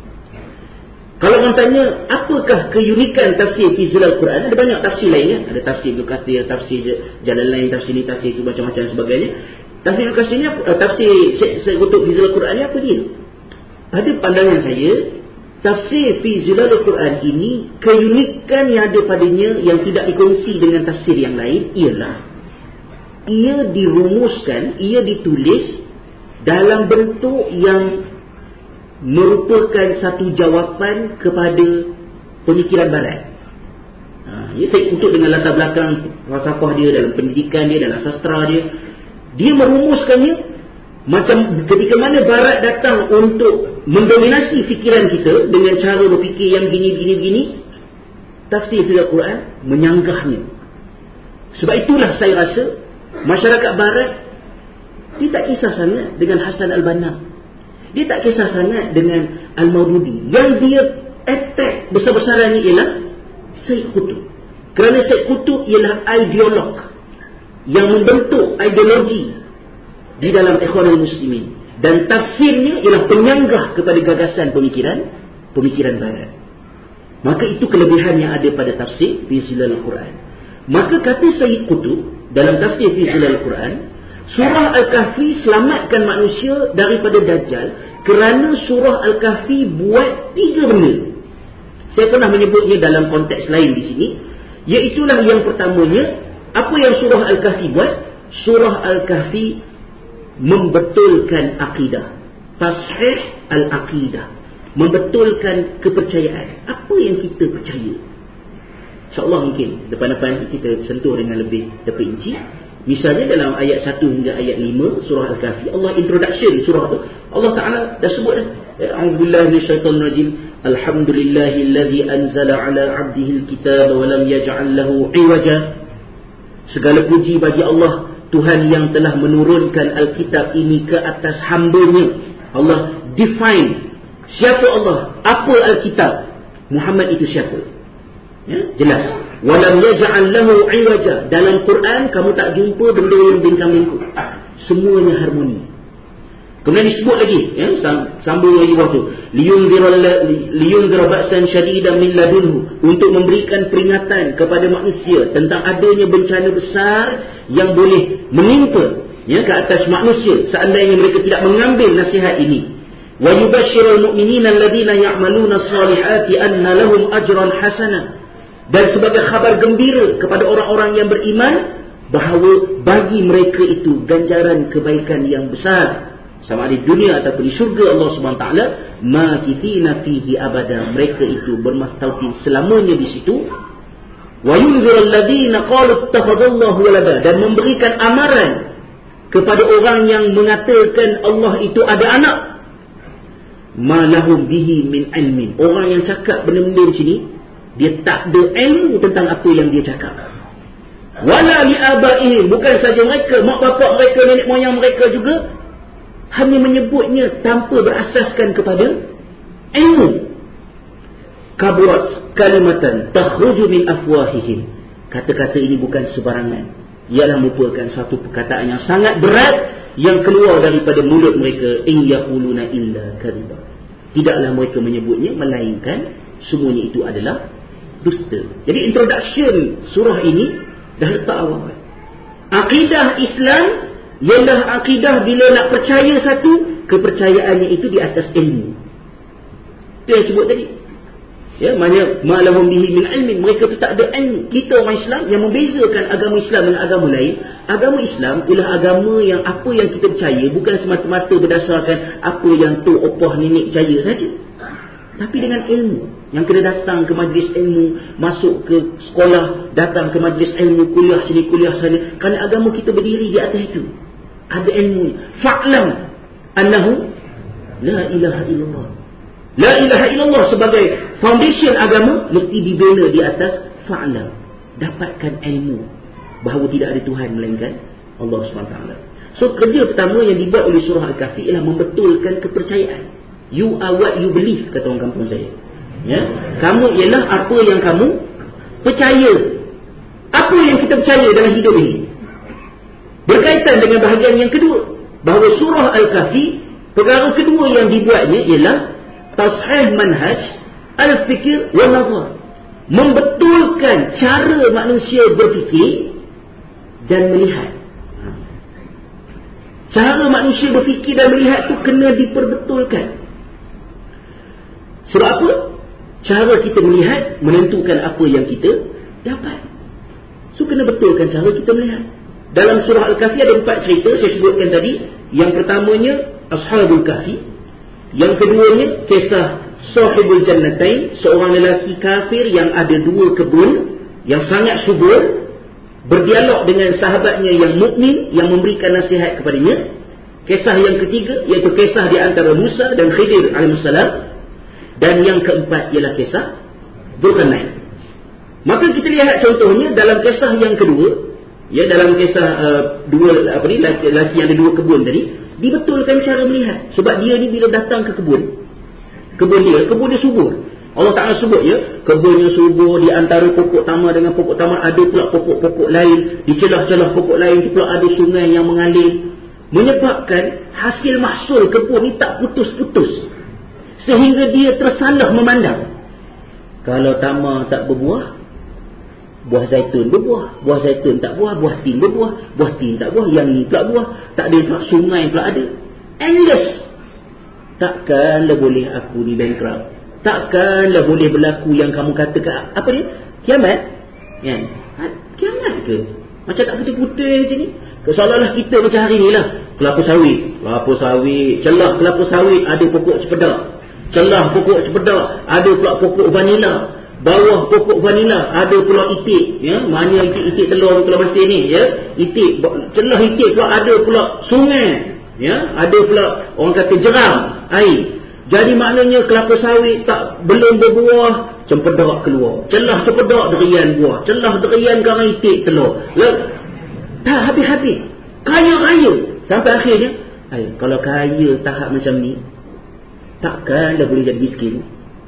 Kalau orang tanya, apakah keunikan tafsir Fi Zilalil Quran? Ada banyak tafsir lainnya. Ada tafsir Ibnu Katsir, tafsir Jalalain, tafsir ni, tafsir itu, macam-macam sebagainya. Tafsir Ibnu Katsir ni, tafsir Sayyid Qutb Fi Zilalil Quran ni apa dia? Pada pandangan saya, tafsir Fi Zilalil Quran ini, keunikan yang ada padanya yang tidak dikongsi dengan tafsir yang lain ialah ia dirumuskan, ia ditulis dalam bentuk yang merupakan satu jawapan kepada pemikiran barat. Ha, ya, saya untuk dengan latar belakang falsafah dia, dalam pendidikan dia, dalam sastra dia, dia merumuskannya macam ketika mana barat datang untuk mendominasi fikiran kita dengan cara berfikir yang begini-begini-begini, tafsir Al-Quran menyanggahnya. Sebab itulah saya rasa masyarakat barat dia tak kisah sangat dengan Hasan Al-Banna. Dia tak kisah sangat dengan Al-Maududi. Yang dia attack besar-besaran ni ialah Sayyid Qutb. Kerana Sayyid Qutb ialah ideolog yang membentuk ideologi di dalam Ikhwanul Muslimin. dan tafsirnya ialah penyanggah kepada gagasan pemikiran pemikiran barat. Maka itu kelebihan yang ada pada tafsir fi zilal Quran. Maka kata Sayyid Qutb dalam tafsir fi zilal Quran, surah Al-Kahfi selamatkan manusia daripada Dajjal kerana surah Al-Kahfi buat tiga benda. Saya pernah menyebutnya dalam konteks lain di sini, iaitulah yang pertamanya, apa yang surah Al-Kahfi buat? Surah Al-Kahfi membetulkan akidah, tashih al-aqidah, membetulkan kepercayaan. Apa yang kita percaya? InsyaAllah mungkin depan-depan kita sentuh dengan lebih terperinci. Misalnya dalam ayat satu hingga ayat lima surah Al-Kahfi, Allah introduction surah tu, Allah Ta'ala dah sebut dah, a'udzubillahi minasyaitonir rajim, alhamdulillahillazi anzala ala 'abdihi al-kitaba wa lam yaj'al lahu 'iwaja. Segala puji bagi Allah, Tuhan yang telah menurunkan Alkitab ini ke atas hamba-Nya. Allah define siapa Allah, apa Alkitab, Muhammad itu siapa, ya, jelas. Walam yaj'al lahu 'iwaja. Dalam Quran kamu tak jumpa benda yang bingkang-bingkung, semuanya harmoni. Kemudian disebut lagi, ya, sambung lagi waktu, liyunzira ba'san syadidan min ladunhu, untuk memberikan peringatan kepada manusia tentang adanya bencana besar yang boleh menimpa, ya, ke atas manusia seandainya mereka tidak mengambil nasihat ini. Wa yubashshirul mu'minina alladhina ya'maluna as-salihati anna lahum ajran hasana. Dan sebagai khabar gembira kepada orang-orang yang beriman bahawa bagi mereka itu ganjaran kebaikan yang besar, sama ada di dunia ataupun di syurga Allah Subhanahu Wa Taala, makithina fihi abada, mereka itu bermastautin selamanya di situ. Wa yunzirul ladina qalu ittakhadallahu walada, dan memberikan amaran kepada orang yang mengatakan Allah itu ada anak. Ma lahum bihi min ilmin, orang yang cakap benda-benda di sini dia tak ada ilmu tentang apa yang dia cakap. Wala li abaihim, bukan saja mereka, mak bapak mereka, nenek moyang mereka juga hanya menyebutnya tanpa berasaskan kepada ilmu. Kaburat kalimatan takhruju min afwahihim, kata-kata ini bukan sebarangan, ialah merupakan satu perkataan yang sangat berat yang keluar daripada mulut mereka. In yaquluna illa kadhiba, tidaklah mereka menyebutnya melainkan semuanya itu adalah dusta. Jadi introduction surah ini dah letak awal. Akidah Islam ialah akidah bila nak percaya satu, kepercayaannya itu di atas ilmu. Itu yang sebut tadi, ya, maknanya ma'lahum bihi min ilmin, mereka tu tak ada ilmu. Kita orang Islam, yang membezakan agama Islam dengan agama lain, agama Islam ialah agama yang apa yang kita percaya bukan semata-mata berdasarkan apa yang tu opah nenek percaya saja, tapi dengan ilmu. Yang kena datang ke majlis ilmu, masuk ke sekolah, datang ke majlis ilmu, kuliah sini, kuliah sana, kerana agama kita berdiri di atas itu. Ada ilmu. Fa'lam annahu la ilaha illallah. La ilaha illallah sebagai foundation agama mesti dibina di atas fa'lam. Dapatkan ilmu bahawa tidak ada Tuhan melainkan Allah subhanahu wa taala. So kerja pertama yang dibuat oleh surah Al-Kahfi ialah membetulkan kepercayaan. You are what you believe, kata orang kampung saya. Ya, kamu ialah apa yang kamu percaya. Apa yang kita percaya dalam hidup ini berkaitan dengan bahagian yang kedua, bahawa surah Al-Kahfi, perkara kedua yang dibuatnya ialah tashih manhaj al-fikir wa nazar, membetulkan cara manusia berfikir dan melihat. Cara manusia berfikir dan melihat tu kena diperbetulkan. Sebab apa? Cara kita melihat menentukan apa yang kita dapat. So kena betulkan cara kita melihat. Dalam surah Al-Kahfi ada empat cerita saya sebutkan tadi. Yang pertamanya Ashabul Kahfi, yang keduanya kisah Sahibul Jannatain, seorang lelaki kafir yang ada dua kebun yang sangat subur, berdialog dengan sahabatnya yang mukmin yang memberikan nasihat kepadanya. Kisah yang ketiga iaitu kisah di antara Musa dan Khidir alaihissalam. Dan yang keempat ialah kisah Dzulqarnain. Maka kita lihat contohnya dalam kisah yang kedua, ya, dalam kisah uh, dua apa ni lelaki yang ada dua kebun tadi, dibetulkan cara melihat. Sebab dia ni bila datang ke kebun, kebun dia, kebun dia subur. Allah Ta'ala sebut, ya, kebunnya subur, di antara pokok tamar dengan pokok tamar ada pula pokok-pokok lain, di celah-celah pokok lain itu pula ada sungai yang mengalir. menyebabkan hasil mahsul kebun ni tak putus-putus, sehingga dia tersalah memandang. Kalau tamar tak berbuah, buah zaitun berbuah, buah zaitun tak buah, buah tin berbuah, buah tin tak buah, yang ni pula buah, tak ada pula, sungai pula ada. Endless. Takkanlah boleh aku ni bankrupt. Takkanlah boleh berlaku yang kamu katakan, apa dia? Kiamat? Kan? Ha, kiamat ke? Macam tak putih-putih macam ni. Seolah-olah kita macam hari ni lah. Kelapa sawit. Kelapa sawit. Celah kelapa sawit ada pokok cempedak. Celah pokok cempedak ada pula pokok vanila. Bawah pokok vanila ada pula itik. Ya? Mana itik-itik telur telur masin ni. Ya? Itik. Celah itik pula ada pula sungai. Ya? Ada pula orang kata jeram air. Jadi maknanya kelapa sawit tak belum berbuah, cempedak keluar. Celah cempedak derian buah. Celah derian garang itik telur. Ya? Tak habis-habis. Kaya-kaya. Sampai akhirnya, ay, kalau kaya tahap macam ni, takkanlah boleh jadi miskin.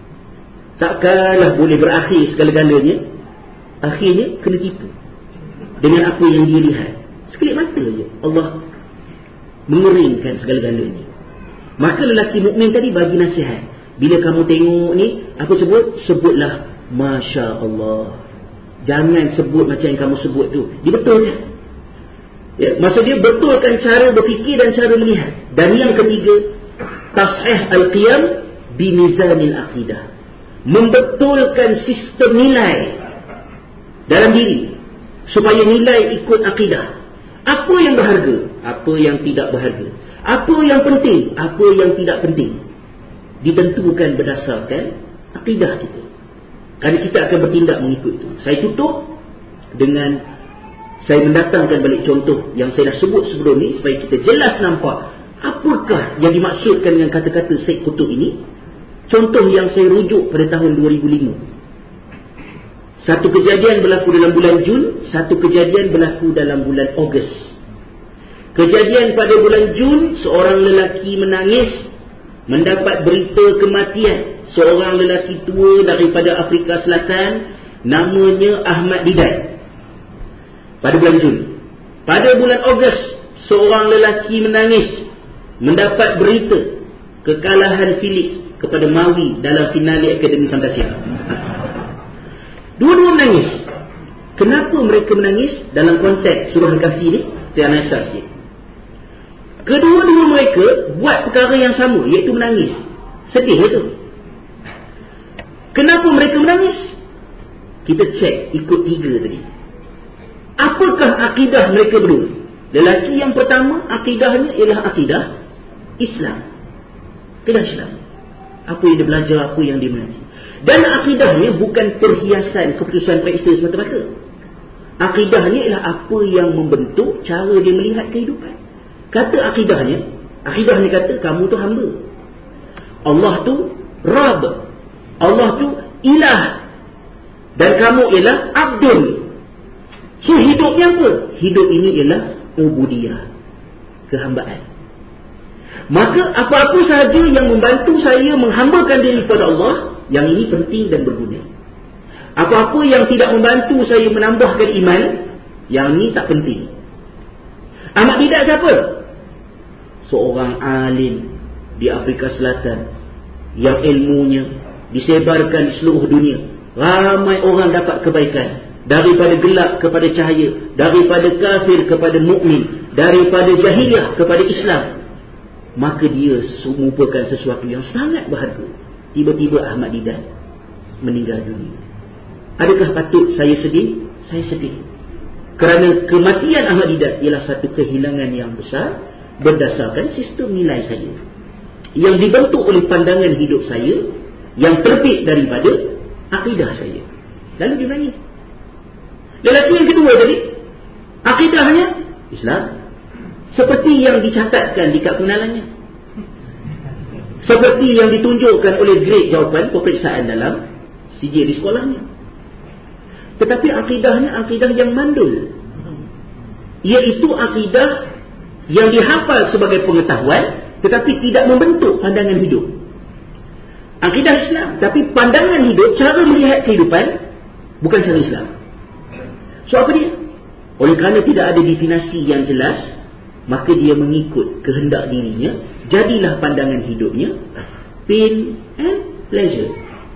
Takkanlah boleh berakhir segala-galanya. Akhirnya kena tipu dengan apa yang dia lihat. Sekelip mata je Allah mengeringkan segala-galanya. Maka lelaki mukmin tadi bagi nasihat. Bila kamu tengok ni, apa sebut? Sebutlah Masya Allah. Jangan sebut macam yang kamu sebut tu. Dia betul kan? Ya, maksud dia betulkan cara berfikir dan cara melihat. Dan yang ketiga, tashih al-qiyam bimizanil aqidah. Membetulkan sistem nilai dalam diri supaya nilai ikut akidah. Apa yang berharga, apa yang tidak berharga, apa yang penting, apa yang tidak penting, ditentukan berdasarkan akidah kita. Kerana kita akan bertindak mengikut itu. Saya tutup dengan saya mendatangkan balik contoh yang saya dah sebut sebelum ni supaya kita jelas nampak apakah yang dimaksudkan dengan kata-kata Syed Qutb ini. Contoh yang saya rujuk pada tahun dua ribu lima. Satu kejadian berlaku dalam bulan Jun, satu kejadian berlaku dalam bulan Ogos. Kejadian pada bulan Jun, seorang lelaki menangis mendapat berita kematian seorang lelaki tua daripada Afrika Selatan, namanya Ahmad Didat. Pada bulan Jun. Pada bulan Ogos, seorang lelaki menangis mendapat berita kekalahan Felix kepada Maui dalam finali Akademi Fantasia. Dua-dua menangis. Kenapa mereka menangis? Dalam konteks surah Al-Kahfi ni, kita analisa sikit. Kedua-dua mereka buat perkara yang sama, iaitu menangis. Sedih itu. Kenapa mereka menangis? Kita cek ikut tiga tadi. Apakah akidah mereka berdua? Lelaki yang pertama, akidahnya ialah akidah Islam. Akidah Islam. Apa yang dia belajar, apa yang dia mengaji. Dan akidahnya bukan perhiasan keputusan periksa semata-mata. Akidahnya ialah apa yang membentuk cara dia melihat kehidupan. Kata akidahnya, akidahnya kata kamu tu hamba. Allah tu Rabb. Allah tu Ilah. Dan kamu ialah Abdul. So hidupnya apa? Hidup ini ialah ubudiyah, kehambaan. Maka apa-apa sahaja yang membantu saya menghambakan diri kepada Allah, yang ini penting dan berguna. Apa-apa yang tidak membantu saya menambahkan iman, yang ini tak penting. Ahmad Didat siapa? Seorang alim di Afrika Selatan yang ilmunya disebarkan di seluruh dunia. Ramai orang dapat kebaikan. Daripada gelap kepada cahaya, daripada kafir kepada mukmin, daripada jahiliyah kepada Islam. Maka dia merupakan sesuatu yang sangat berharga. Tiba-tiba Ahmad Didat meninggal dunia. Adakah patut saya sedih? Saya sedih. Kerana kematian Ahmad Didat ialah satu kehilangan yang besar berdasarkan sistem nilai saya, yang dibentuk oleh pandangan hidup saya, yang terbit daripada akidah saya. Lalu dia menangis. Lelaki yang kedua tadi, akidahnya Islam. Seperti yang dicatatkan di kad pengenalannya. Seperti yang ditunjukkan oleh grade jawapan peperiksaan dalam C J di sekolahnya. Tetapi akidahnya akidah yang mandul. Iaitu akidah yang dihafal sebagai pengetahuan, tetapi tidak membentuk pandangan hidup. Akidah Islam, tapi pandangan hidup, cara melihat kehidupan, bukan cara Islam. So apa dia? Oleh kerana tidak ada definisi yang jelas, maka dia mengikut kehendak dirinya, jadilah pandangan hidupnya pain and pleasure,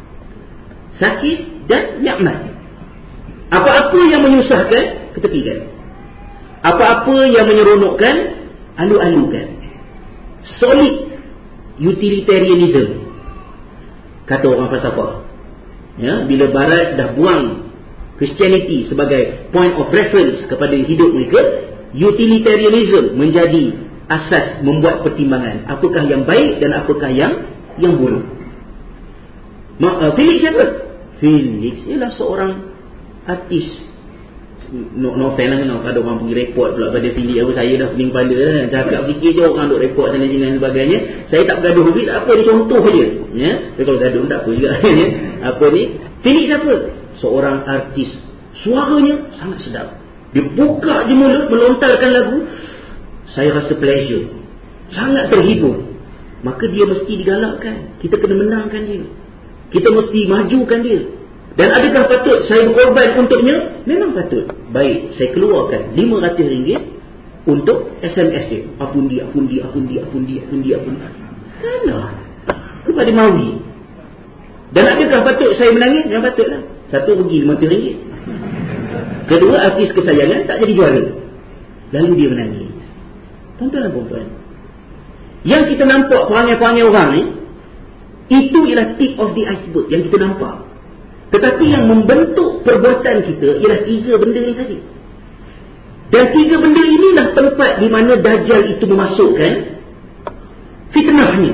sakit dan nikmat. Apa-apa yang menyusahkan, ketepikan. Apa-apa yang menyeronokkan, alu-alukan. Solid utilitarianism, kata orang falsafah. Ya, bila Barat dah buang Christianity sebagai point of reference kepada hidup mereka, utilitarianism menjadi asas membuat pertimbangan apakah yang baik dan apakah yang yang buruk. Ma, uh, Felix siapa? Felix ialah seorang artis. No, no fan lah, no. Ada orang pergi report pula pada Felix. Aku, saya dah pening kepala lah. Cakap sikit je orang duk report sana sini dan sebagainya. Saya tak bergaduh Felix, tak apa, dia contoh je. Ya? Tapi kalau gaduh tak apa juga. Apa ni? Felix siapa? Seorang artis. Suaranya sangat sedap. Dia buka je mulut, melontarkan lagu, saya rasa pleasure, sangat terhibur. Maka dia mesti digalakkan. Kita kena menangkan dia. Kita mesti majukan dia. Dan adakah patut saya berkorban untuknya? Memang patut. Baik, saya keluarkan lima ratus ringgit untuk S M S dia. Apundi, apundi, apundi, apundi, apundi, apundi. Kalah kepada Mawi. Dan adakah patut saya menangis? Yang patutlah. Satu rugi lima ratus ringgit. Kedua, artis kesayangan tak jadi juara. Lalu dia menangis. Tuan-tuan dan puan-puan, yang kita nampak perangai-perangai orang ni, itu ialah tip of the iceberg yang kita nampak. Tetapi yang membentuk perbuatan kita ialah tiga benda ni tadi. Dan tiga benda inilah tempat di mana Dajjal itu memasukkan fitnahnya.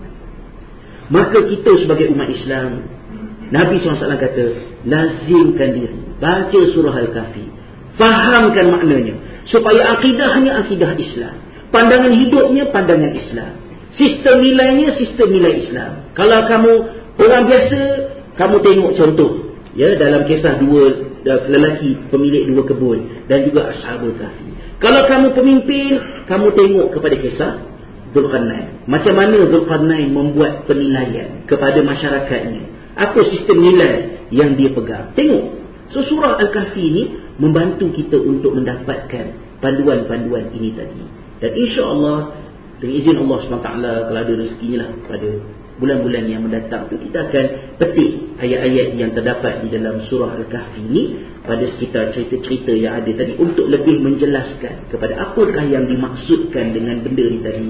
Maka kita sebagai umat Islam, Nabi sallallahu alaihi wasallam kata, lazimkan diri, baca surah Al-Kahfi, fahamkan maknanya, supaya akidahnya akidah Islam, pandangan hidupnya pandangan Islam, sistem nilainya sistem nilai Islam. Kalau kamu orang biasa, kamu tengok contoh, ya, dalam kisah dua lelaki pemilik dua kebun dan juga Ashabul Kahfi. Kalau kamu pemimpin, kamu tengok kepada kisah Dzulqarnain. Macam mana Dzulqarnain membuat penilaian kepada masyarakatnya. Apa sistem nilai yang dia pegang. Tengok. So surah Al-Kahfi ini membantu kita untuk mendapatkan panduan-panduan ini tadi. Dan insya-Allah dengan izin Allah subhanahu wa taala, kalau ada rezekinya lah pada bulan-bulan yang mendatang tu, kita akan petik ayat-ayat yang terdapat di dalam surah Al-Kahfi ini pada sekitar cerita-cerita yang ada tadi untuk lebih menjelaskan kepada apakah yang dimaksudkan dengan benda ni tadi.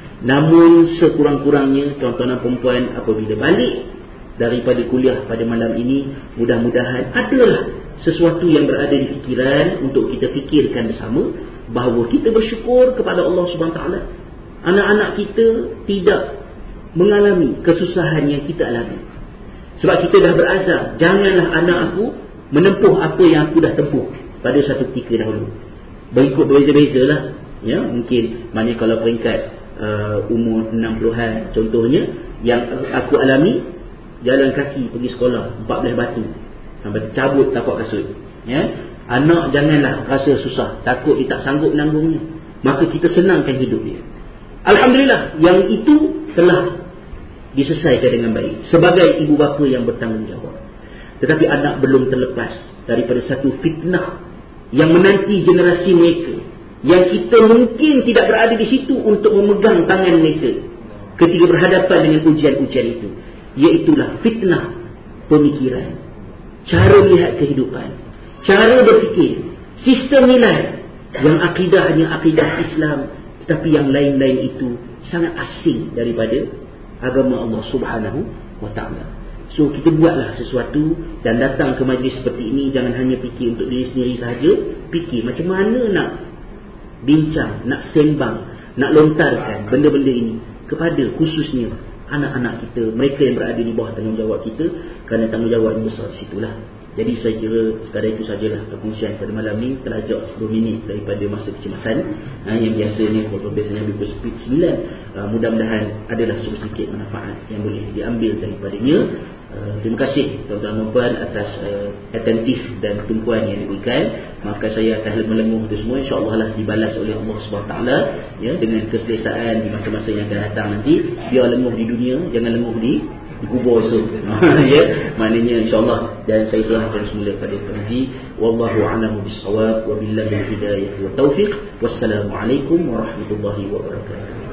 Namun sekurang-kurangnya tuan-tuan dan puan-puan, apabila balik daripada kuliah pada malam ini, mudah-mudahan adalah sesuatu yang berada di fikiran untuk kita fikirkan bersama, bahawa kita bersyukur kepada Allah subhanahu wa taala. Anak-anak kita tidak mengalami kesusahan yang kita alami. Sebab kita dah berazam, janganlah anak aku menempuh apa yang aku dah tempuh pada satu ketika dahulu. Berikut berbeza-beza lah. Ya, mungkin mana kalau peringkat uh, umur enam puluhan contohnya, yang aku alami jalan kaki pergi sekolah empat belas batu sampai tercabut tapak kasut. Ya, anak janganlah rasa susah, takut dia tak sanggup menanggungnya. Maka kita senangkan hidup dia. Alhamdulillah, yang itu telah diselesaikan dengan baik sebagai ibu bapa yang bertanggungjawab. Tetapi anak belum terlepas daripada satu fitnah yang menanti generasi mereka, yang kita mungkin tidak berada di situ untuk memegang tangan mereka ketika berhadapan dengan ujian-ujian itu. Iaitulah fitnah pemikiran, cara melihat kehidupan, cara berfikir, sistem nilai yang akidahnya akidah Islam, tetapi yang lain-lain itu sangat asing daripada agama Allah subhanahu wa ta'ala. So kita buatlah sesuatu dan datang ke majlis seperti ini, jangan hanya fikir untuk diri sendiri sahaja, fikir macam mana nak bincang, nak sembang, nak lontarkan benda-benda ini kepada khususnya anak-anak kita, mereka yang berada di bawah tanggungjawab kita, kerana tanggungjawab yang besar di situlah. Jadi saya kira sekadar itu sajalah perkongsian pada malam ni. Terlajak sepuluh minit daripada masa kecemasan, ha, yang biasanya kalau biasanya lebih speed sembilan. uh, Mudah-mudahan adalah sedikit manfaat yang boleh diambil daripadanya. uh, Terima kasih tuan-tuan dan puan atas uh, atentif dan tumpuan yang diberikan. Maafkan saya atas lemah-lemah itu semua. InsyaAllah lah dibalas oleh Allah subhanahu wa taala, ya, dengan keselesaan di masa-masa yang akan datang nanti. Biar lemah di dunia, jangan lemah di dikubur esok. Ya, maknanya insya-Allah, dan saya serahkan semula kepada Tuan Haji. Wallahu a'lamu bis-shawab wa billahi hidayah wa taufiq. Wassalamualaikum warahmatullahi wabarakatuh.